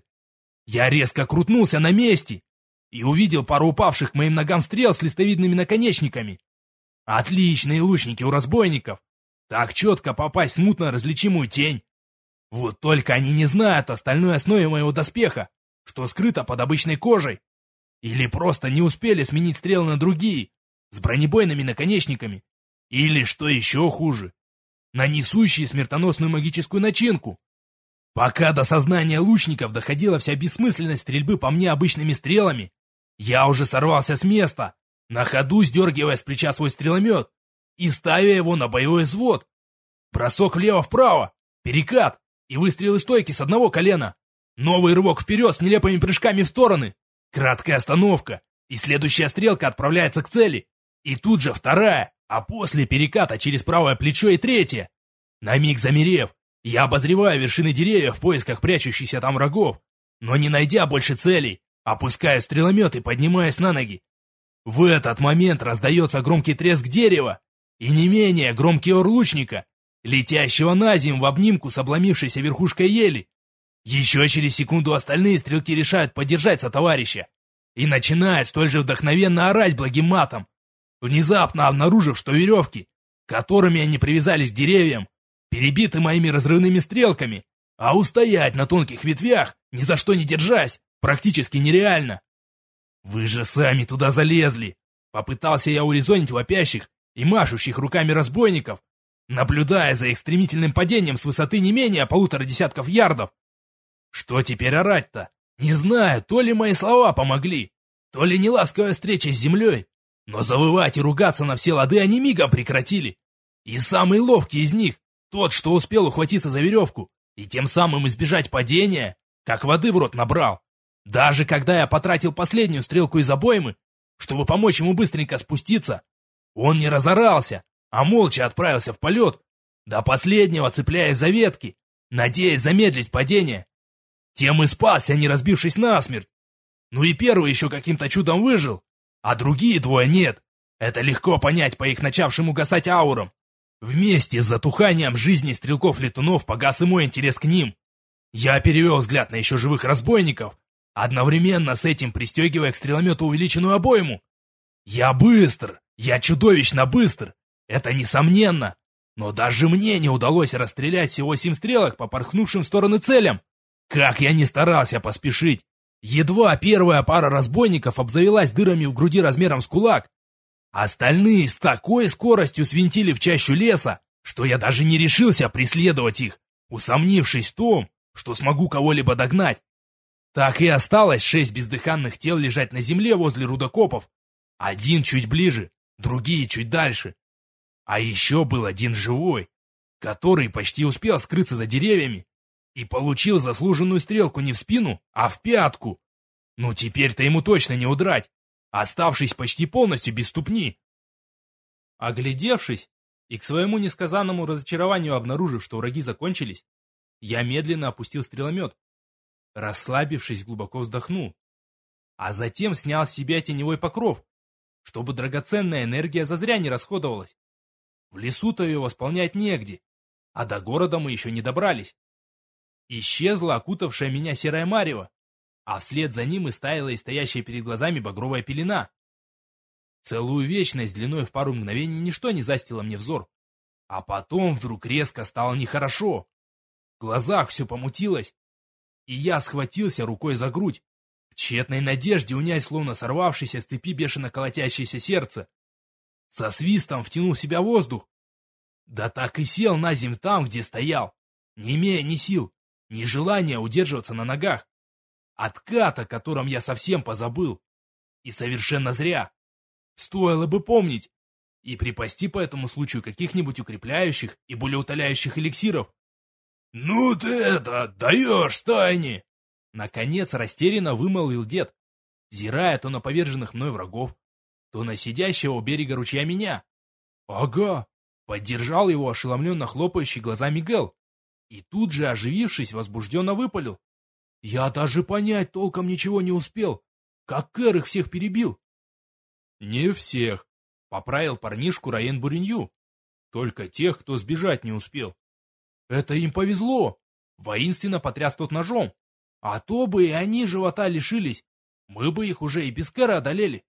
Я резко крутнулся на месте и увидел пару упавших к моим ногам стрел с листовидными наконечниками. Отличные лучники у разбойников, так четко попасть в смутно различимую тень. Вот только они не знают остальной основе моего доспеха, что скрыто под обычной кожей. Или просто не успели сменить стрелы на другие, с бронебойными наконечниками. Или, что еще хуже, на несущие смертоносную магическую начинку. Пока до сознания лучников доходила вся бессмысленность стрельбы по мне обычными стрелами, я уже сорвался с места, на ходу сдергивая с плеча свой стреломет и ставя его на боевой взвод. Бросок влево-вправо, перекат и выстрел из стойки с одного колена. Новый рывок вперед с нелепыми прыжками в стороны. Краткая остановка, и следующая стрелка отправляется к цели. И тут же вторая, а после переката через правое плечо и третья. На миг замерев, я обозреваю вершины деревьев в поисках прячущихся там врагов, но не найдя больше целей, опускаю стреломет и поднимаюсь на ноги. В этот момент раздается громкий треск дерева и не менее громкий ор лучника, летящего на землю в обнимку с обломившейся верхушкой ели. Еще через секунду остальные стрелки решают поддержать сотоварища и начинают столь же вдохновенно орать благим матом, внезапно обнаружив, что веревки, которыми они привязались к деревьям, перебиты моими разрывными стрелками, а устоять на тонких ветвях, ни за что не держась, практически нереально. «Вы же сами туда залезли!» Попытался я урезонить вопящих и машущих руками разбойников, наблюдая за их стремительным падением с высоты не менее 1,5 десятков ярдов. Что теперь орать-то? Не знаю, то ли мои слова помогли, то ли неласковая встреча с землей, но завывать и ругаться на все лады они мигом прекратили. И самый ловкий из них, тот, что успел ухватиться за веревку и тем самым избежать падения, как воды в рот набрал. Даже когда я потратил последнюю стрелку из обоймы, чтобы помочь ему быстренько спуститься, он не разорался, а молча отправился в полет, до последнего цепляясь за ветки, надеясь замедлить падение. Тем и спасся, не разбившись насмерть. Ну и первый еще каким-то чудом выжил, а другие двое нет. Это легко понять по их начавшим угасать аурам. Вместе с затуханием жизни стрелков-летунов погас и мой интерес к ним. Я перевел взгляд на еще живых разбойников, одновременно с этим пристегивая к стреломету увеличенную обойму Я быстр, я чудовищно быстр, это несомненно. Но даже мне не удалось расстрелять всего 7 стрелок по порхнувшим в стороны целям. Как я не старался поспешить. Едва первая пара разбойников обзавелась дырами в груди размером с кулак. Остальные с такой скоростью свинтили в чащу леса, что я даже не решился преследовать их, усомнившись в том, что смогу кого-либо догнать. Так и осталось 6 бездыханных тел лежать на земле возле рудокопов. Один чуть ближе, другие чуть дальше. А еще был один живой, который почти успел скрыться за деревьями и получил заслуженную стрелку не в спину, а в пятку. Ну теперь-то ему точно не удрать, оставшись почти полностью без ступни. Оглядевшись и к своему несказанному разочарованию обнаружив, что враги закончились, я медленно опустил стреломет. Расслабившись, глубоко вздохнул, а затем снял с себя теневой покров, чтобы драгоценная энергия зазря не расходовалась. В лесу-то ее восполнять негде, а до города мы еще не добрались. Исчезла окутавшая меня серая марево, а вслед за ним и стаяла и стоящая перед глазами багровая пелена. Целую вечность длиной в пару мгновений ничто не застило мне взор, а потом вдруг резко стало нехорошо. В глазах все помутилось, и я схватился рукой за грудь, в тщетной надежде унять словно сорвавшееся с цепи бешено колотящееся сердце. Со свистом втянул в себя воздух. Да так и сел на земь там, где стоял, не имея ни сил, ни желания удерживаться на ногах. Откат, о котором я совсем позабыл. И совершенно зря. Стоило бы помнить и припасти по этому случаю каких-нибудь укрепляющих и болеутоляющих эликсиров. «Ну ты это, даешь, Стайни!» Наконец растерянно вымолвил дед, зирая то на поверженных мной врагов, то на сидящего у берега ручья меня. «Ага!» — поддержал его ошеломленно хлопающий глазами Гэл, и тут же, оживившись, возбужденно выпалил. «Я даже понять толком ничего не успел, как Кэр их всех перебил!» «Не всех!» — поправил парнишку Раен Буренью. «Только тех, кто сбежать не успел». «Это им повезло!» — воинственно потряс тот ножом. «А то бы и они живота лишились, мы бы их уже и без Кэра одолели».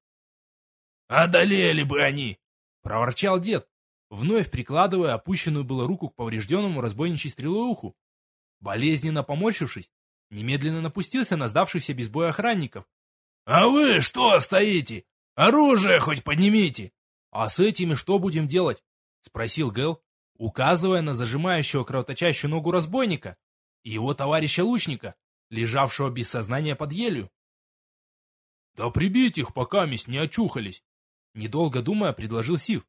«Одолели бы они!» — проворчал дед, вновь прикладывая опущенную было руку к поврежденному разбойничьей стрелой уху. Болезненно поморщившись, немедленно напустился на сдавшихся без боя охранников. «А вы что стоите? Оружие хоть поднимите!» «А с этими что будем делать?» — спросил Гэл, указывая на зажимающего кровоточащую ногу разбойника и его товарища-лучника, лежавшего без сознания под елью. «Да прибить их, пока месть не очухались!» — недолго думая, предложил Сив.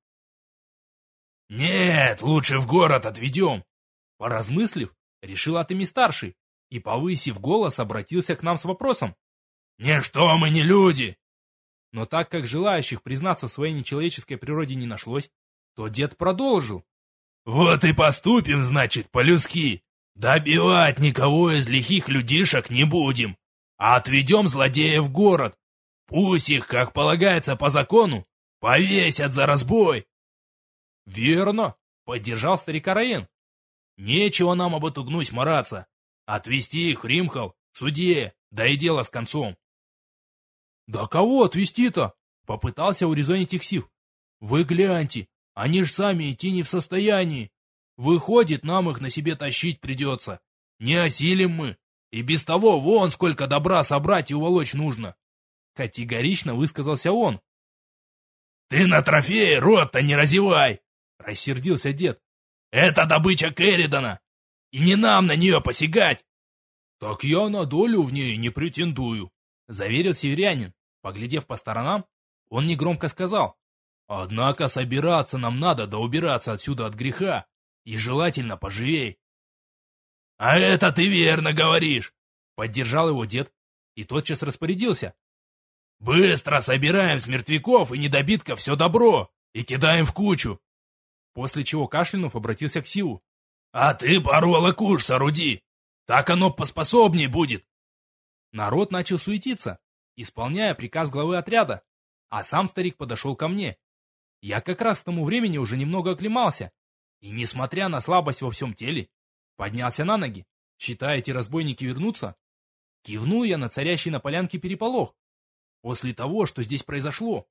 «Нет, лучше в город отведем!» Поразмыслив, решил Атеми-старший и, повысив голос, обратился к нам с вопросом. «Ничто мы не люди!» Но так как желающих признаться в своей нечеловеческой природе не нашлось, то дед продолжил. «Вот и поступим, значит, по-людски. Добивать никого из лихих людишек не будем, а отведем злодеев в город. Пусть их, как полагается по закону, повесят за разбой». «Верно», — поддержал старика Раен. «Нечего нам об эту гнусь мараться. Отвезти их в Римхал, к судье, да и дело с концом». «Да кого отвезти-то?» — попытался урезонить их Сив. «Вы гляньте, они ж сами идти не в состоянии. Выходит, нам их на себе тащить придется. Не осилим мы. И без того вон сколько добра собрать и уволочь нужно». Категорично высказался он. «Ты на трофеи рот-то не разевай!» — рассердился дед. «Это добыча Керридана, и не нам на нее посягать!» «Так я на долю в ней не претендую», — заверил северянин. Поглядев по сторонам, он негромко сказал. «Однако собираться нам надо, да убираться отсюда от греха, и желательно поживей». «А это ты верно говоришь», — поддержал его дед и тотчас распорядился. «Быстро собираем с мертвяков и недобитков все добро и кидаем в кучу». После чего кашлянув обратился к Сиву. «А ты пару волокуш сооруди, так оно поспособнее будет». Народ начал суетиться, исполняя приказ главы отряда, а сам старик подошел ко мне. Я как раз к тому времени уже немного оклемался, и, несмотря на слабость во всем теле, поднялся на ноги, считая эти разбойники вернутся. Кивнул я на царящий на полянке переполох. После того, что здесь произошло,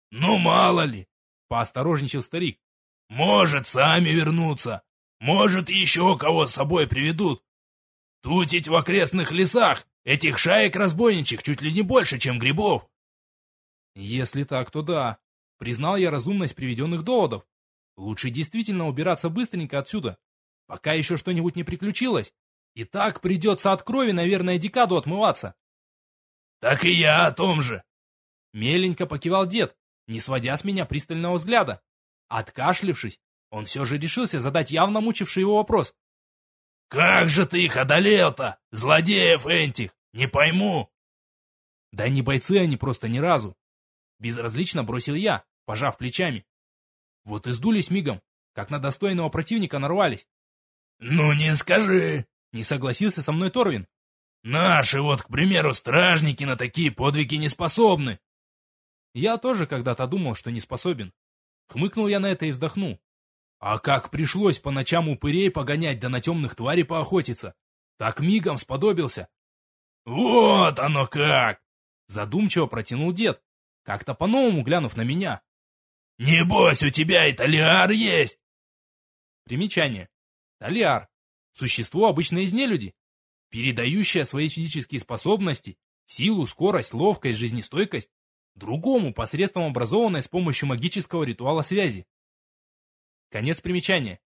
Ну, мало ли, поосторожничал старик. может, сами вернутся, может, еще кого с собой приведут. Тут ведь в окрестных лесах этих шаек разбойничек чуть ли не больше, чем грибов. Если так, то да. Признал я разумность приведенных доводов. Лучше действительно убираться быстренько отсюда, пока еще что-нибудь не приключилось. И так придется от крови, наверное, декаду отмываться. Так и я о том же. Меленько покивал дед, не сводя с меня пристального взгляда. Откашлившись, он все же решился задать явно мучивший его вопрос. Как же ты их одолел-то, злодеев этих, не пойму. Да не бойцы они просто ни разу. Безразлично бросил я, пожав плечами. Вот и сдулись мигом, как на достойного противника нарвались. Ну не скажи. Не согласился со мной Торвин. Наши вот, к примеру, стражники на такие подвиги не способны. Я тоже когда-то думал, что не способен. Хмыкнул я на это и вздохнул. А как пришлось по ночам упырей погонять да на темных тварей поохотиться, так мигом сподобился. Вот оно как! Задумчиво протянул дед, как-то по-новому глянув на меня. Небось, у тебя и талиар есть. Примечание. Талиар. Существо обычно из нелюди, передающее свои физические способности, силу, скорость, ловкость, жизнестойкость другому посредством образованной с помощью магического ритуала связи. Конец примечания.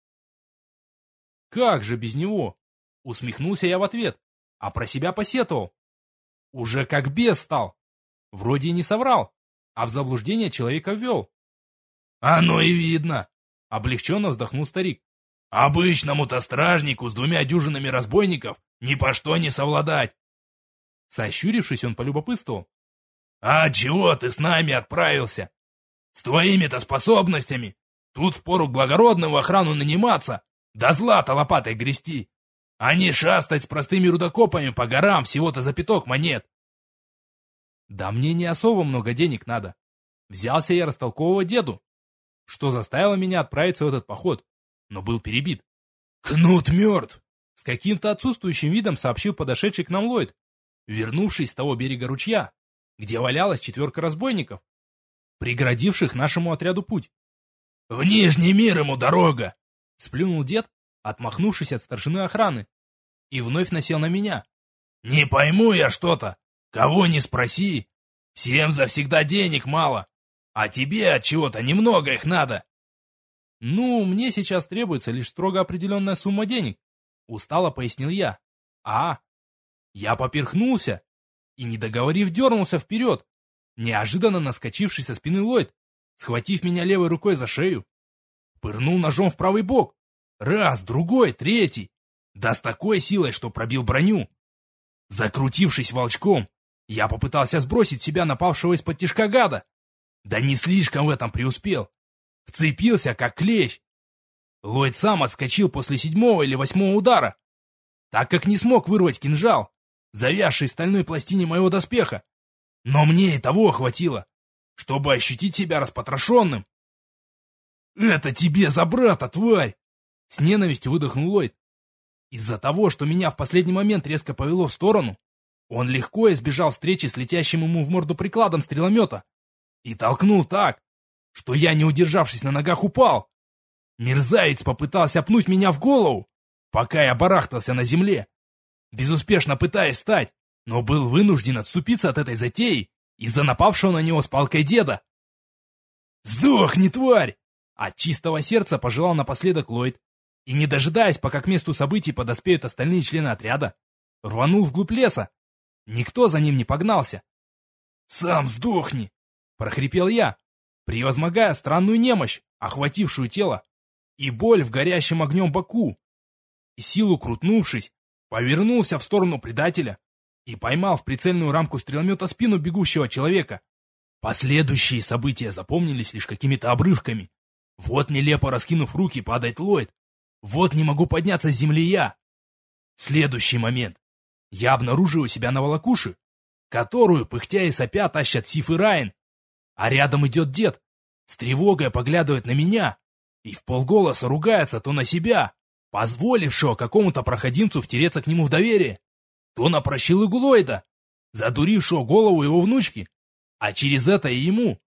Как же без него? Усмехнулся я в ответ, а про себя посетовал. Уже как бес стал. Вроде и не соврал, а в заблуждение человека ввел. Оно и видно. Облегченно вздохнул старик. Обычному-то стражнику с 2 дюжинами разбойников ни по что не совладать. Сощурившись, он полюбопытствовал. А чего ты с нами отправился? С твоими-то способностями тут впору к благородным в охрану наниматься, да злато лопатой грести, а не шастать с простыми рудокопами по горам всего-то за 5 монет. Да мне не особо много денег надо. Взялся я растолковывать деду, что заставило меня отправиться в этот поход, но был перебит. Кнут мертв! С каким-то отсутствующим видом сообщил подошедший к нам Ллойд, вернувшись с того берега ручья, где валялась 4 разбойников, преградивших нашему отряду путь. «В Нижний мир ему дорога!» — сплюнул дед, отмахнувшись от старшины охраны, и вновь насел на меня. «Не пойму я что-то. Кого не спроси. Всем завсегда денег мало, а тебе от чего-то немного их надо». «Ну, мне сейчас требуется лишь строго определенная сумма денег», — устало пояснил я. Я поперхнулся и, не договорив, дернулся вперед, неожиданно наскочивший со спины Ллойд, схватив меня левой рукой за шею, пырнул ножом в правый бок. Раз, другой, третий. Да с такой силой, что пробил броню. Закрутившись волчком, я попытался сбросить себя напавшего из-под тишка гада. Да не слишком в этом преуспел. Вцепился, как клещ. Ллойд сам отскочил после 7-го или 8-го удара, так как не смог вырвать кинжал, завязший в стальной пластине моего доспеха. Но мне и того хватило, чтобы ощутить себя распотрошенным. «Это тебе за брата, тварь!» С ненавистью выдохнул Ллойд. Из-за того, что меня в последний момент резко повело в сторону, он легко избежал встречи с летящим ему в морду прикладом стреломета и толкнул так, что я, не удержавшись на ногах, упал. Мерзавец попытался пнуть меня в голову, пока я барахтался на земле, безуспешно пытаясь встать, но был вынужден отступиться от этой затеи из-за напавшего на него с палкой деда. «Сдохни, тварь!» От чистого сердца пожелал напоследок Ллойд, и, не дожидаясь, пока к месту событий подоспеют остальные члены отряда, рванул вглубь леса. Никто за ним не погнался. «Сам сдохни!» — прохрипел я, превозмогая странную немощь, охватившую тело, и боль в горящем огнем боку. И силу крутнувшись, повернулся в сторону предателя и поймал в прицельную рамку стреломета спину бегущего человека. Последующие события запомнились лишь какими-то обрывками. Вот нелепо раскинув руки падает Ллойд. Вот не могу подняться с земли я. Следующий момент. Я обнаруживаю себя на волокуше, которую, пыхтя и сопя, тащат Сиф и Райан. А рядом идет дед, с тревогой поглядывает на меня и вполголоса ругается то на себя, позволившего какому-то проходимцу втереться к нему в доверие, то на прощелыгу Ллойда, задурившего голову его внучки, а через это и ему.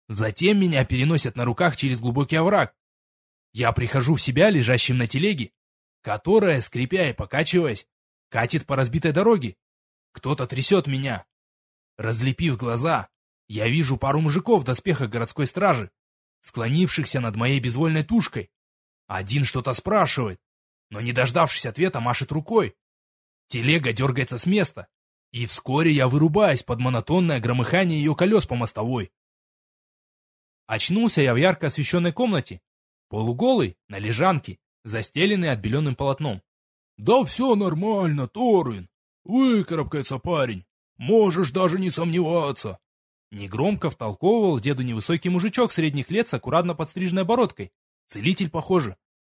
Затем меня переносят на руках через глубокий овраг. Я прихожу в себя лежащим на телеге, которая, скрипя и покачиваясь, катит по разбитой дороге. Кто-то трясет меня. Разлепив глаза, я вижу пару мужиков в доспехах городской стражи, склонившихся над моей безвольной тушкой. Один что-то спрашивает, но, не дождавшись ответа, машет рукой. Телега дергается с места, и вскоре я вырубаюсь под монотонное громыхание ее колес по мостовой. Очнулся я в ярко освещенной комнате, полуголый, на лежанке, застеленный отбеленным полотном. «Да все нормально, Торвин. Выкарабкается парень. Можешь даже не сомневаться». Негромко втолковывал деду невысокий мужичок средних лет с аккуратно подстриженной бородкой. Целитель, похоже.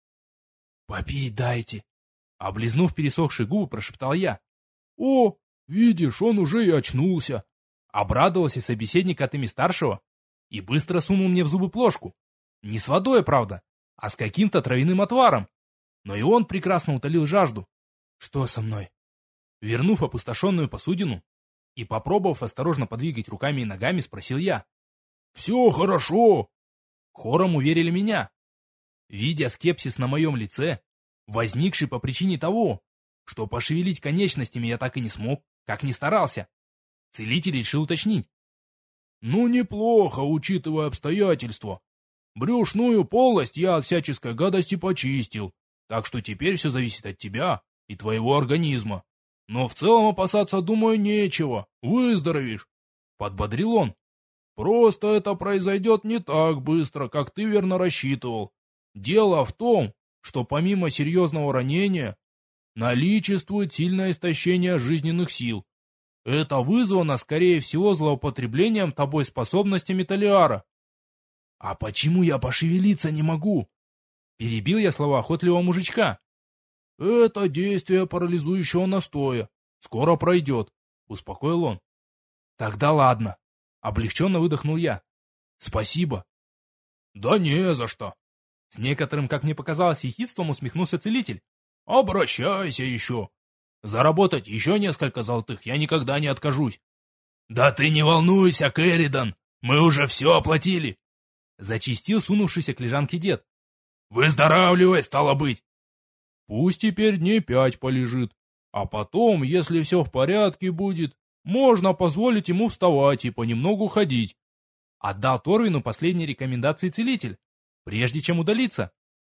«Попить дайте!» Облизнув пересохшие губы, прошептал я. «О, видишь, он уже и очнулся!» Обрадовался собеседник от имени старшего и быстро сунул мне в зубы плошку. Не с водой, правда, а с каким-то травяным отваром. Но и он прекрасно утолил жажду. Что со мной? Вернув опустошенную посудину и попробовав осторожно подвигать руками и ногами, спросил я. «Все хорошо!» Хором уверили меня. Видя скепсис на моем лице, возникший по причине того, что пошевелить конечностями я так и не смог, как ни старался, целитель решил уточнить. «Ну, неплохо, учитывая обстоятельства. Брюшную полость я от всяческой гадости почистил, так что теперь все зависит от тебя и твоего организма. Но в целом опасаться, думаю, нечего, выздоровеешь», — подбодрил он. «Просто это произойдет не так быстро, как ты верно рассчитывал. Дело в том, что помимо серьезного ранения, наличествует сильное истощение жизненных сил. Это вызвано, скорее всего, злоупотреблением тобой способностями Талиара». «А почему я пошевелиться не могу?» Перебил я слова охотливого мужичка. «Это действие парализующего настоя. Скоро пройдет», — успокоил он. «Тогда ладно», — облегченно выдохнул я. «Спасибо». «Да не за что». С некоторым, как мне показалось, ехидством усмехнулся целитель. «Обращайся еще. Заработать еще несколько золотых я никогда не откажусь». «Да ты не волнуйся, Кэридан, мы уже все оплатили», — зачистил сунувшийся к лежанке дед. «Выздоравливай, стало быть». «Пусть теперь дней 5 полежит, а потом, если все в порядке будет, можно позволить ему вставать и понемногу ходить». Отдал Торвину последние рекомендации целитель, прежде чем удалиться.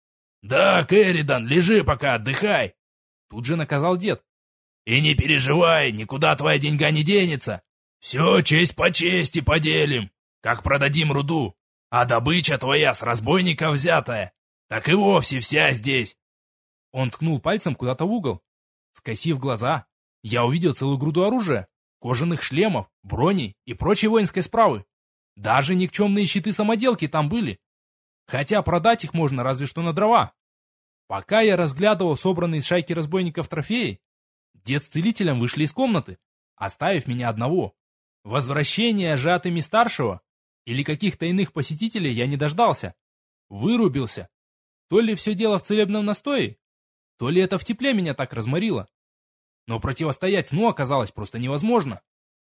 «Да, Кэридан, лежи пока, отдыхай», — тут же наказал дед. «И не переживай, никуда твоя деньга не денется. Все честь по чести поделим, как продадим руду, а добыча твоя с разбойника взятая, так и вовсе вся здесь». Он ткнул пальцем куда-то в угол. Скосив глаза, я увидел целую груду оружия, кожаных шлемов, броней и прочей воинской справы. Даже никчемные щиты-самоделки там были. Хотя продать их можно разве что на дрова. Пока я разглядывал собранные из шайки разбойников трофеи, дед с целителем вышли из комнаты, оставив меня одного. Возвращения жатыми старшего или каких-то иных посетителей я не дождался. Вырубился. То ли все дело в целебном настое, то ли это в тепле меня так разморило. Но противостоять сну оказалось просто невозможно.